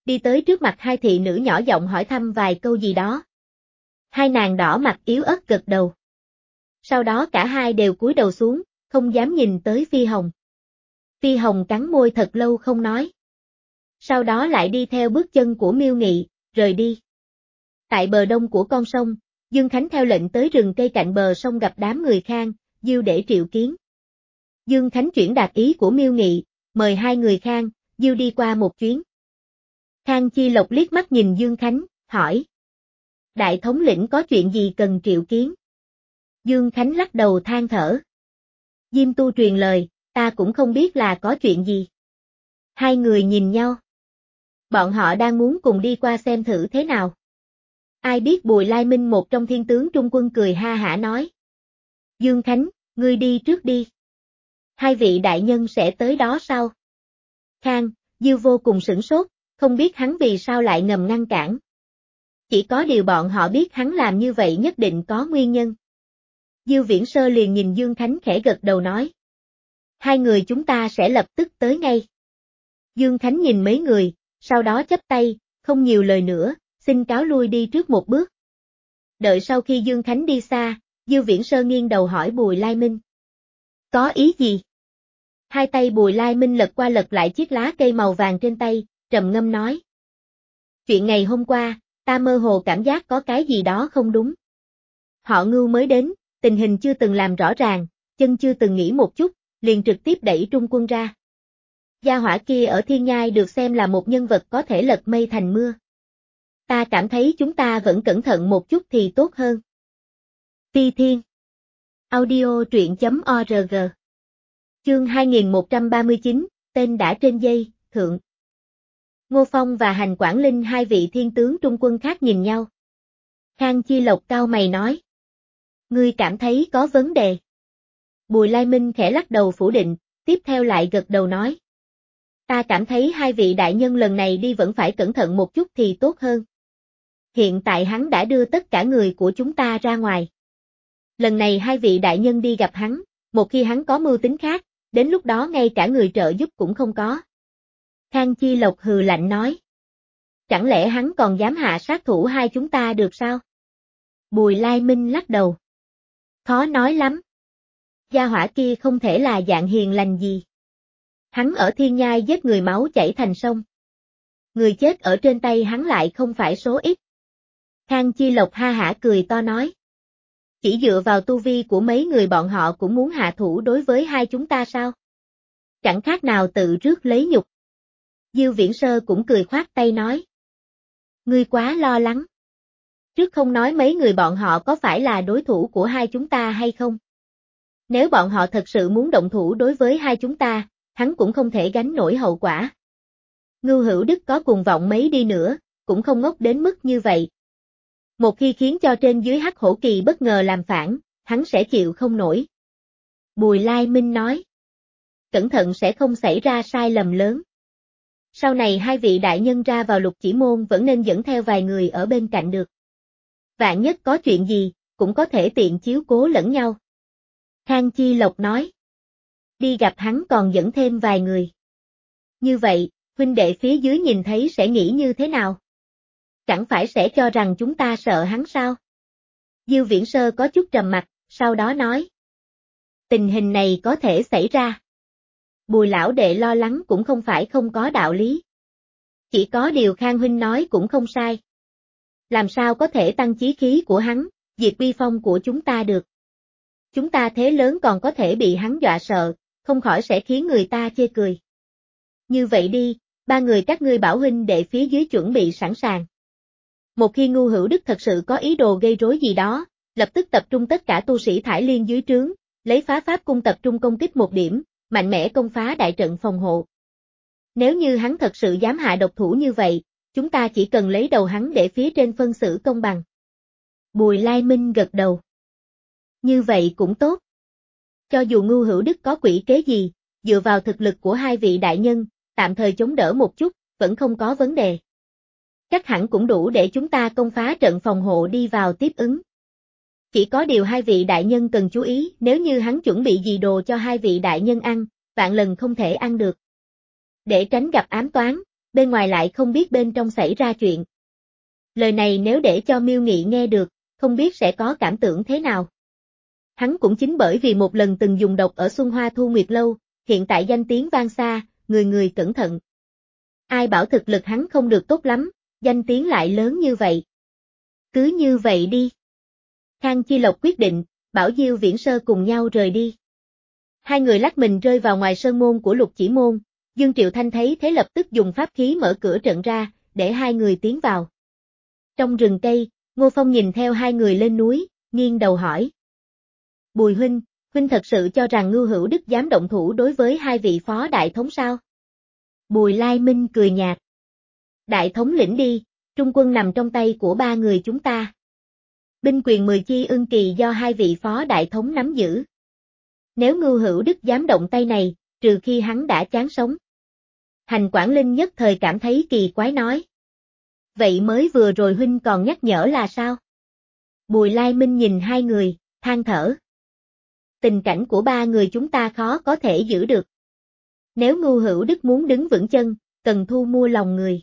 đi tới trước mặt hai thị nữ nhỏ giọng hỏi thăm vài câu gì đó. Hai nàng đỏ mặt yếu ớt gật đầu. Sau đó cả hai đều cúi đầu xuống, không dám nhìn tới Phi Hồng. Phi Hồng cắn môi thật lâu không nói. Sau đó lại đi theo bước chân của Miêu Nghị, rời đi. Tại bờ đông của con sông, Dương Khánh theo lệnh tới rừng cây cạnh bờ sông gặp đám người Khang, Diêu để triệu kiến. Dương Khánh chuyển đạt ý của Miêu Nghị, mời hai người Khang, Diêu đi qua một chuyến. Khang Chi Lộc liếc mắt nhìn Dương Khánh, hỏi. Đại thống lĩnh có chuyện gì cần triệu kiến? Dương Khánh lắc đầu than thở. Diêm Tu truyền lời, ta cũng không biết là có chuyện gì. Hai người nhìn nhau. Bọn họ đang muốn cùng đi qua xem thử thế nào. Ai biết Bùi Lai Minh một trong thiên tướng trung quân cười ha hả nói. Dương Khánh, ngươi đi trước đi. Hai vị đại nhân sẽ tới đó sau. Khang, Diêu vô cùng sửng sốt, không biết hắn vì sao lại ngầm ngăn cản. Chỉ có điều bọn họ biết hắn làm như vậy nhất định có nguyên nhân. Diêu Viễn Sơ liền nhìn Dương Khánh khẽ gật đầu nói. Hai người chúng ta sẽ lập tức tới ngay. Dương Khánh nhìn mấy người, sau đó chắp tay, không nhiều lời nữa, xin cáo lui đi trước một bước. Đợi sau khi Dương Khánh đi xa, Diêu Viễn Sơ nghiêng đầu hỏi Bùi Lai Minh. Có ý gì? Hai tay Bùi Lai Minh lật qua lật lại chiếc lá cây màu vàng trên tay, trầm ngâm nói. Chuyện ngày hôm qua, ta mơ hồ cảm giác có cái gì đó không đúng. Họ Ngưu mới đến, tình hình chưa từng làm rõ ràng, chân chưa từng nghĩ một chút, liền trực tiếp đẩy Trung quân ra. Gia hỏa kia ở Thiên Nhai được xem là một nhân vật có thể lật mây thành mưa. Ta cảm thấy chúng ta vẫn cẩn thận một chút thì tốt hơn. Phi Thiên Audio truyện chấm org Chương hai nghìn một trăm ba mươi chín, tên đã trên dây, thượng. Ngô Phong và Hành Quảng Linh hai vị thiên tướng trung quân khác nhìn nhau. Khang Chi Lộc cau mày nói. Ngươi cảm thấy có vấn đề. Bùi Lai Minh khẽ lắc đầu phủ định, tiếp theo lại gật đầu nói. Ta cảm thấy hai vị đại nhân lần này đi vẫn phải cẩn thận một chút thì tốt hơn. Hiện tại hắn đã đưa tất cả người của chúng ta ra ngoài. Lần này hai vị đại nhân đi gặp hắn, một khi hắn có mưu tính khác, đến lúc đó ngay cả người trợ giúp cũng không có. Khang Chi Lộc hừ lạnh nói. Chẳng lẽ hắn còn dám hạ sát thủ hai chúng ta được sao? Bùi Lai Minh lắc đầu. Khó nói lắm. Gia hỏa kia không thể là dạng hiền lành gì. Hắn ở Thiên Nhai giết người máu chảy thành sông. Người chết ở trên tay hắn lại không phải số ít. Khang Chi Lộc ha hả cười to nói. Chỉ dựa vào tu vi của mấy người bọn họ cũng muốn hạ thủ đối với hai chúng ta sao? Chẳng khác nào tự rước lấy nhục. Diêu Viễn Sơ cũng cười khoát tay nói. Ngươi quá lo lắng. Trước không nói mấy người bọn họ có phải là đối thủ của hai chúng ta hay không? Nếu bọn họ thật sự muốn động thủ đối với hai chúng ta, hắn cũng không thể gánh nổi hậu quả. Ngưu Hữu Đức có cuồng vọng mấy đi nữa, cũng không ngốc đến mức như vậy. Một khi khiến cho trên dưới Hắc Hổ Kỳ bất ngờ làm phản, hắn sẽ chịu không nổi. Bùi Lai Minh nói. Cẩn thận sẽ không xảy ra sai lầm lớn. Sau này hai vị đại nhân ra vào Lục Chỉ Môn vẫn nên dẫn theo vài người ở bên cạnh được. Vạn nhất có chuyện gì, cũng có thể tiện chiếu cố lẫn nhau. Khang Chi Lộc nói. Đi gặp hắn còn dẫn thêm vài người. Như vậy, huynh đệ phía dưới nhìn thấy sẽ nghĩ như thế nào? Chẳng phải sẽ cho rằng chúng ta sợ hắn sao? Diêu Viễn Sơ có chút trầm mặt, sau đó nói. Tình hình này có thể xảy ra. Bùi lão đệ lo lắng cũng không phải không có đạo lý. Chỉ có điều Khang huynh nói cũng không sai. Làm sao có thể tăng chí khí của hắn, diệt uy phong của chúng ta được. Chúng ta thế lớn còn có thể bị hắn dọa sợ, không khỏi sẽ khiến người ta chê cười. Như vậy đi, ba người các ngươi bảo huynh đệ phía dưới chuẩn bị sẵn sàng. Một khi Ngưu Hữu Đức thật sự có ý đồ gây rối gì đó, lập tức tập trung tất cả tu sĩ Thải Liên dưới trướng, lấy phá pháp cung tập trung công kích một điểm, mạnh mẽ công phá đại trận phòng hộ. Nếu như hắn thật sự dám hạ độc thủ như vậy, chúng ta chỉ cần lấy đầu hắn để phía trên phân xử công bằng. Bùi Lai Minh gật đầu. Như vậy cũng tốt. Cho dù Ngưu Hữu Đức có quỷ kế gì, dựa vào thực lực của hai vị đại nhân, tạm thời chống đỡ một chút, vẫn không có vấn đề. Chắc hẳn cũng đủ để chúng ta công phá trận phòng hộ đi vào tiếp ứng. Chỉ có điều hai vị đại nhân cần chú ý, nếu như hắn chuẩn bị gì đồ cho hai vị đại nhân ăn, vạn lần không thể ăn được. Để tránh gặp ám toán, bên ngoài lại không biết bên trong xảy ra chuyện. Lời này nếu để cho Miêu Nghị nghe được, không biết sẽ có cảm tưởng thế nào. Hắn cũng chính bởi vì một lần từng dùng độc ở Xuân Hoa Thu Nguyệt Lâu, hiện tại danh tiếng vang xa, người người cẩn thận. Ai bảo thực lực hắn không được tốt lắm, danh tiếng lại lớn như vậy. Cứ như vậy đi. Khang Chi Lộc quyết định, bảo Diêu Viễn Sơ cùng nhau rời đi. Hai người lách mình rơi vào ngoài sơn môn của Lục Chỉ Môn, Dương Triệu Thanh thấy thế lập tức dùng pháp khí mở cửa trận ra, để hai người tiến vào. Trong rừng cây, Ngô Phong nhìn theo hai người lên núi, nghiêng đầu hỏi. Bùi huynh, huynh thật sự cho rằng Ngưu Hữu Đức dám động thủ đối với hai vị phó đại thống sao? Bùi Lai Minh cười nhạt. Đại thống lĩnh đi, trung quân nằm trong tay của ba người chúng ta. Binh quyền mười chi ưng kỳ do hai vị phó đại thống nắm giữ. Nếu Ngưu Hữu Đức dám động tay này, trừ khi hắn đã chán sống. Hành Quảng Linh nhất thời cảm thấy kỳ quái nói. Vậy mới vừa rồi huynh còn nhắc nhở là sao? Bùi Lai Minh nhìn hai người, than thở. Tình cảnh của ba người chúng ta khó có thể giữ được. Nếu Ngưu Hữu Đức muốn đứng vững chân, cần thu mua lòng người.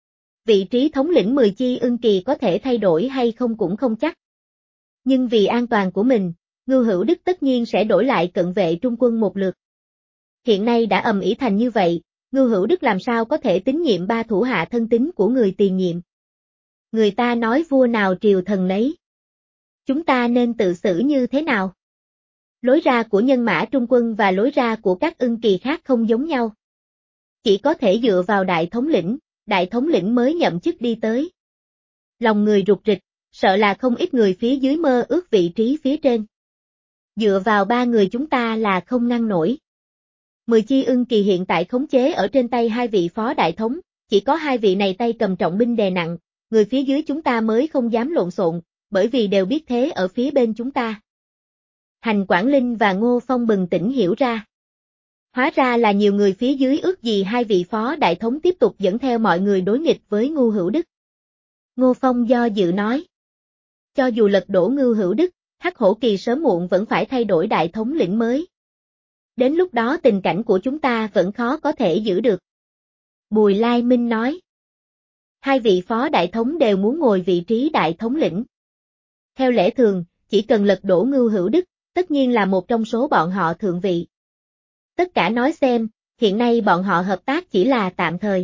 Vị trí thống lĩnh mười chi ưng kỳ có thể thay đổi hay không cũng không chắc. Nhưng vì an toàn của mình, Ngưu Hữu Đức tất nhiên sẽ đổi lại cận vệ trung quân một lượt. Hiện nay đã ầm ĩ thành như vậy, Ngưu Hữu Đức làm sao có thể tín nhiệm ba thủ hạ thân tín của người tiền nhiệm. Người ta nói vua nào triều thần nấy. Chúng ta nên tự xử như thế nào? Lối ra của nhân mã trung quân và lối ra của các ưng kỳ khác không giống nhau. Chỉ có thể dựa vào đại thống lĩnh, đại thống lĩnh mới nhậm chức đi tới. Lòng người rục rịch, sợ là không ít người phía dưới mơ ước vị trí phía trên. Dựa vào ba người chúng ta là không ngăn nổi. Mười chi ưng kỳ hiện tại khống chế ở trên tay hai vị phó đại thống, chỉ có hai vị này tay cầm trọng binh đè nặng, người phía dưới chúng ta mới không dám lộn xộn, bởi vì đều biết thế ở phía bên chúng ta. Hành Quảng Linh và Ngô Phong bừng tỉnh hiểu ra. Hóa ra là nhiều người phía dưới ước gì hai vị phó đại thống tiếp tục dẫn theo mọi người đối nghịch với Ngưu Hữu Đức. Ngô Phong do dự nói. Cho dù lật đổ Ngưu Hữu Đức, Hắc Hổ Kỳ sớm muộn vẫn phải thay đổi đại thống lĩnh mới. Đến lúc đó tình cảnh của chúng ta vẫn khó có thể giữ được. Bùi Lai Minh nói. Hai vị phó đại thống đều muốn ngồi vị trí đại thống lĩnh. Theo lẽ thường, chỉ cần lật đổ Ngưu Hữu Đức, tất nhiên là một trong số bọn họ thượng vị. Tất cả nói xem, hiện nay bọn họ hợp tác chỉ là tạm thời.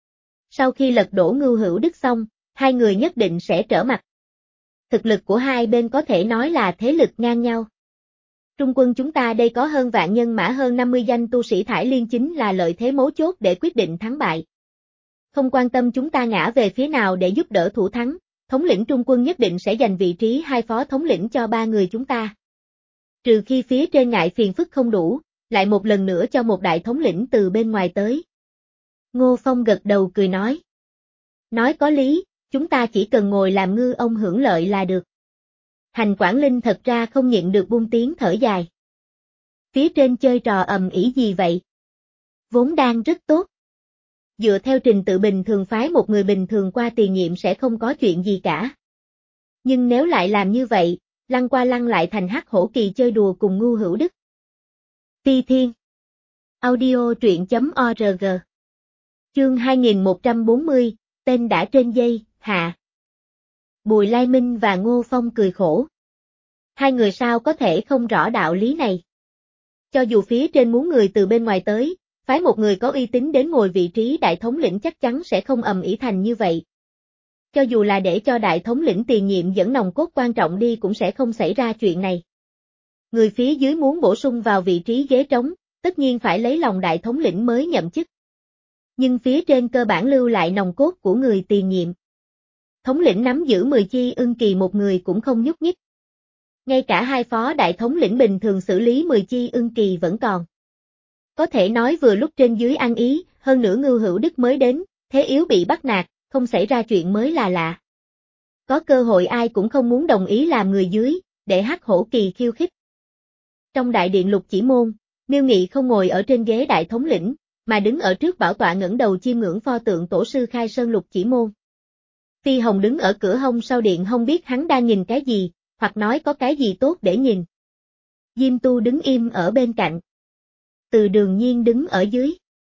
Sau khi lật đổ Ngưu Hữu Đức xong, hai người nhất định sẽ trở mặt. Thực lực của hai bên có thể nói là thế lực ngang nhau. Trung quân chúng ta đây có hơn vạn nhân mã, hơn năm mươi danh tu sĩ thải liên chính là lợi thế mấu chốt để quyết định thắng bại. Không quan tâm chúng ta ngã về phía nào để giúp đỡ thủ thắng, thống lĩnh trung quân nhất định sẽ dành vị trí hai phó thống lĩnh cho ba người chúng ta. Trừ khi phía trên ngại phiền phức không đủ, lại một lần nữa cho một đại thống lĩnh từ bên ngoài tới. Ngô Phong gật đầu cười nói. Nói có lý, chúng ta chỉ cần ngồi làm ngư ông hưởng lợi là được. Hành Quảng Linh thật ra không nhịn được buông tiếng thở dài. Phía trên chơi trò ầm ĩ gì vậy? Vốn đang rất tốt. Dựa theo trình tự bình thường phái một người bình thường qua tiền nhiệm sẽ không có chuyện gì cả. Nhưng nếu lại làm như vậy, lăn qua lăn lại thành Hắc Hổ Kỳ chơi đùa cùng Ngưu Hữu Đức. Ti Thiên. Audio truyện chấm org. Chương hai nghìn một trăm bốn mươi, tên đã trên dây, hạ. Bùi Lai Minh và Ngô Phong cười khổ. Hai người sao có thể không rõ đạo lý này. Cho dù phía trên muốn người từ bên ngoài tới, phái một người có uy tín đến ngồi vị trí đại thống lĩnh chắc chắn sẽ không ầm ĩ thành như vậy. Cho dù là để cho đại thống lĩnh tiền nhiệm dẫn nòng cốt quan trọng đi cũng sẽ không xảy ra chuyện này. Người phía dưới muốn bổ sung vào vị trí ghế trống, tất nhiên phải lấy lòng đại thống lĩnh mới nhậm chức. Nhưng phía trên cơ bản lưu lại nòng cốt của người tiền nhiệm. Thống lĩnh nắm giữ mười chi ưng kỳ một người cũng không nhúc nhích. Ngay cả hai phó đại thống lĩnh bình thường xử lý mười chi ưng kỳ vẫn còn. Có thể nói vừa lúc trên dưới ăn ý, hơn nữa Ngưu Hữu Đức mới đến, thế yếu bị bắt nạt, không xảy ra chuyện mới là lạ. Có cơ hội ai cũng không muốn đồng ý làm người dưới, để Hắc Hổ Kỳ khiêu khích. Trong đại điện Lục Chỉ Môn, Miêu Nghị không ngồi ở trên ghế đại thống lĩnh, mà đứng ở trước bảo tọa ngẩng đầu chiêm ngưỡng pho tượng tổ sư Khai Sơn Lục Chỉ Môn. Phi Hồng đứng ở cửa hông sau điện không biết hắn đang nhìn cái gì, hoặc nói có cái gì tốt để nhìn. Diêm Tu đứng im ở bên cạnh. Từ Đường Nhiên đứng ở dưới.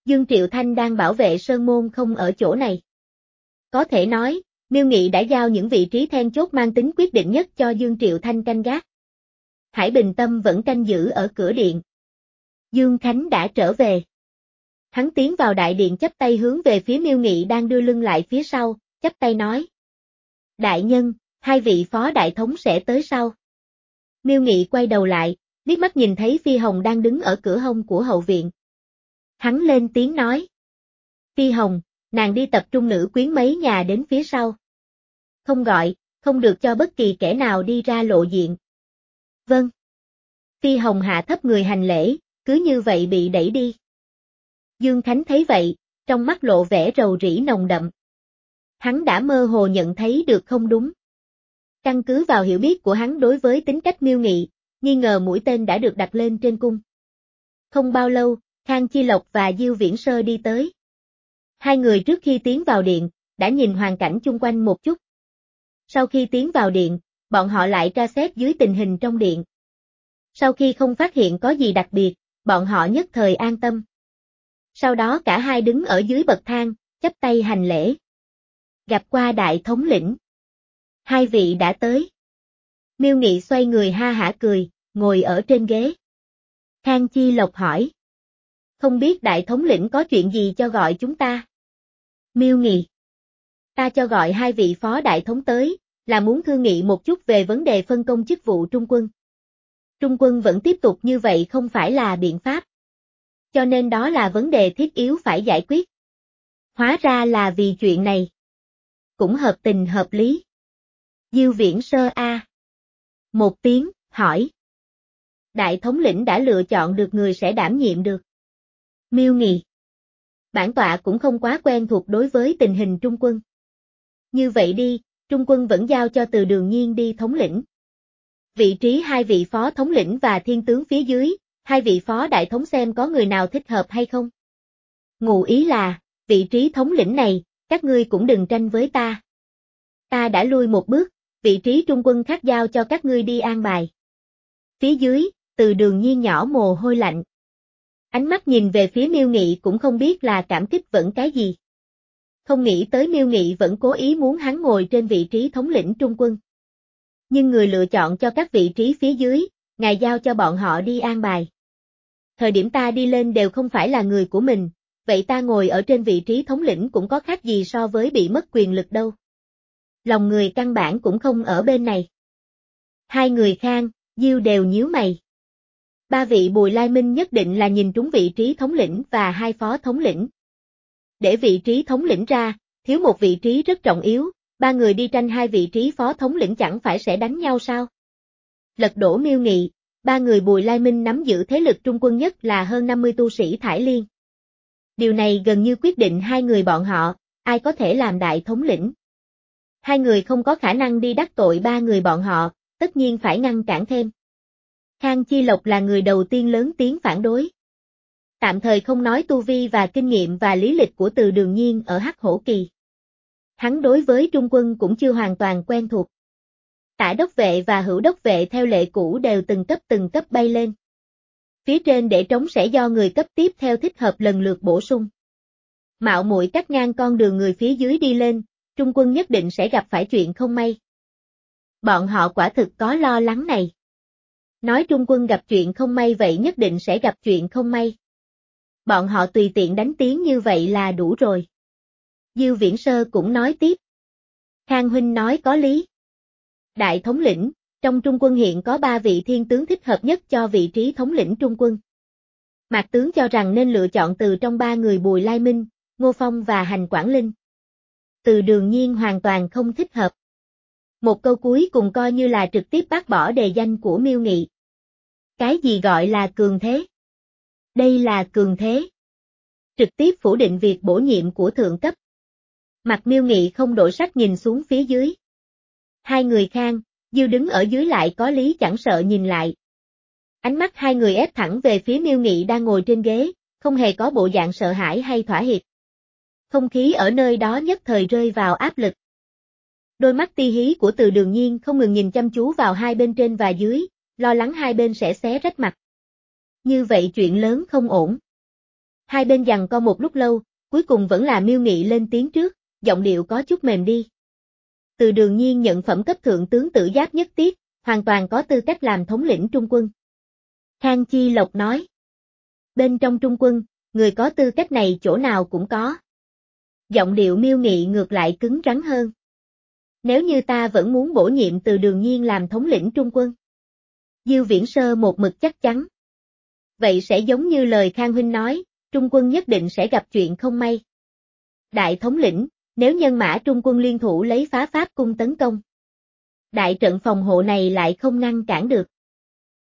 Dương Triệu Thanh đang bảo vệ sơn môn không ở chỗ này. Có thể nói, Miêu Nghị đã giao những vị trí then chốt mang tính quyết định nhất cho Dương Triệu Thanh canh gác. Hải Bình Tâm vẫn canh giữ ở cửa điện. Dương Khánh đã trở về. Hắn tiến vào đại điện chắp tay hướng về phía Miêu Nghị đang đưa lưng lại phía sau, chắp tay nói. Đại nhân, hai vị phó đại thống sẽ tới sau. Miêu Nghị quay đầu lại, liếc mắt nhìn thấy Phi Hồng đang đứng ở cửa hông của hậu viện. Hắn lên tiếng nói. Phi Hồng, nàng đi tập trung nữ quyến mấy nhà đến phía sau. Không gọi, không được cho bất kỳ kẻ nào đi ra lộ diện. Vâng. Phi Hồng hạ thấp người hành lễ, cứ như vậy bị đẩy đi. Dương Khánh thấy vậy, trong mắt lộ vẻ rầu rĩ nồng đậm. Hắn đã mơ hồ nhận thấy được không đúng. Căn cứ vào hiểu biết của hắn đối với tính cách Miêu Nghị, nghi ngờ mũi tên đã được đặt lên trên cung. Không bao lâu, Khang Chi Lộc và Diêu Viễn Sơ đi tới. Hai người trước khi tiến vào điện, đã nhìn hoàn cảnh chung quanh một chút. Sau khi tiến vào điện, bọn họ lại tra xét dưới tình hình trong điện. Sau khi không phát hiện có gì đặc biệt, bọn họ nhất thời an tâm. Sau đó cả hai đứng ở dưới bậc thang, chắp tay hành lễ. Gặp qua đại thống lĩnh. Hai vị đã tới. Miêu Nghị xoay người ha hả cười, ngồi ở trên ghế. Khang Chi Lộc hỏi. Không biết đại thống lĩnh có chuyện gì cho gọi chúng ta? Miêu Nghị. Ta cho gọi hai vị phó đại thống tới, là muốn thương nghị một chút về vấn đề phân công chức vụ trung quân. Trung quân vẫn tiếp tục như vậy không phải là biện pháp. Cho nên đó là vấn đề thiết yếu phải giải quyết. Hóa ra là vì chuyện này. Cũng hợp tình hợp lý. Diêu Viễn Sơ a. Một tiếng, hỏi. Đại thống lĩnh đã lựa chọn được người sẽ đảm nhiệm được. Miêu Nghị. Bản tọa cũng không quá quen thuộc đối với tình hình trung quân. Như vậy đi, trung quân vẫn giao cho Từ Đường Nhiên đi thống lĩnh. Vị trí hai vị phó thống lĩnh và thiên tướng phía dưới, hai vị phó đại thống xem có người nào thích hợp hay không. Ngụ ý là, vị trí thống lĩnh này, các ngươi cũng đừng tranh với ta. Ta đã lui một bước, vị trí trung quân khác giao cho các ngươi đi an bài. Phía dưới, Từ Đường Nhiên nhỏ mồ hôi lạnh. Ánh mắt nhìn về phía Miêu Nghị cũng không biết là cảm kích vẫn cái gì. Không nghĩ tới Miêu Nghị vẫn cố ý muốn hắn ngồi trên vị trí thống lĩnh trung quân. Nhưng người lựa chọn cho các vị trí phía dưới, ngài giao cho bọn họ đi an bài. Thời điểm ta đi lên đều không phải là người của mình, vậy ta ngồi ở trên vị trí thống lĩnh cũng có khác gì so với bị mất quyền lực đâu. Lòng người căn bản cũng không ở bên này. Hai người Khang, Diêu đều nhíu mày. Ba vị Bùi Lai Minh nhất định là nhìn trúng vị trí thống lĩnh và hai phó thống lĩnh. Để vị trí thống lĩnh ra, thiếu một vị trí rất trọng yếu, ba người đi tranh hai vị trí phó thống lĩnh chẳng phải sẽ đánh nhau sao? Lật đổ Miêu Nghị, ba người Bùi Lai Minh nắm giữ thế lực trung quân nhất là hơn năm mươi tu sĩ Thải Liên. Điều này gần như quyết định hai người bọn họ, ai có thể làm đại thống lĩnh. Hai người không có khả năng đi đắc tội ba người bọn họ, tất nhiên phải ngăn cản thêm. Khang Chi Lộc là người đầu tiên lớn tiếng phản đối. Tạm thời không nói tu vi và kinh nghiệm và lý lịch của Từ Đường Nhiên ở Hắc Hổ Kỳ. Hắn đối với trung quân cũng chưa hoàn toàn quen thuộc. Tả đốc vệ và hữu đốc vệ theo lệ cũ đều từng cấp từng cấp bay lên. Phía trên để trống sẽ do người cấp tiếp theo thích hợp lần lượt bổ sung. Mạo muội cắt ngang con đường người phía dưới đi lên, trung quân nhất định sẽ gặp phải chuyện không may. Bọn họ quả thực có lo lắng này. Nói trung quân gặp chuyện không may vậy nhất định sẽ gặp chuyện không may. Bọn họ tùy tiện đánh tiếng như vậy là đủ rồi. Diêu Viễn Sơ cũng nói tiếp. Khang huynh nói có lý. Đại thống lĩnh, trong trung quân hiện có ba vị thiên tướng thích hợp nhất cho vị trí thống lĩnh trung quân. Mạc tướng cho rằng nên lựa chọn từ trong ba người Bùi Lai Minh, Ngô Phong và Hành Quảng Linh. Từ Đường Nhiên hoàn toàn không thích hợp. Một câu cuối cùng coi như là trực tiếp bác bỏ đề danh của Miêu Nghị. Cái gì gọi là cường thế? Đây là cường thế. Trực tiếp phủ định việc bổ nhiệm của thượng cấp. Mặt Miêu Nghị không đổi sắc nhìn xuống phía dưới. Hai người Khang, Diêu đứng ở dưới lại có lý chẳng sợ nhìn lại. Ánh mắt hai người ép thẳng về phía Miêu Nghị đang ngồi trên ghế, không hề có bộ dạng sợ hãi hay thỏa hiệp. Không khí ở nơi đó nhất thời rơi vào áp lực. Đôi mắt ti hí của Từ Đường Nhiên không ngừng nhìn chăm chú vào hai bên trên và dưới, lo lắng hai bên sẽ xé rách mặt. Như vậy chuyện lớn không ổn. Hai bên giằng co một lúc lâu, cuối cùng vẫn là Miêu Nghị lên tiếng trước, giọng điệu có chút mềm đi. Từ Đường Nhiên nhận phẩm cấp thượng tướng tử giáp nhất tiết, hoàn toàn có tư cách làm thống lĩnh trung quân. Khang Chi Lộc nói. Bên trong trung quân, người có tư cách này chỗ nào cũng có. Giọng điệu Miêu Nghị ngược lại cứng rắn hơn. Nếu như ta vẫn muốn bổ nhiệm Từ Đường Nhiên làm thống lĩnh trung quân. Diêu Viễn Sơ một mực chắc chắn. Vậy sẽ giống như lời Khang huynh nói, trung quân nhất định sẽ gặp chuyện không may. Đại thống lĩnh, nếu nhân mã trung quân liên thủ lấy phá Pháp cung tấn công. Đại trận phòng hộ này lại không ngăn cản được.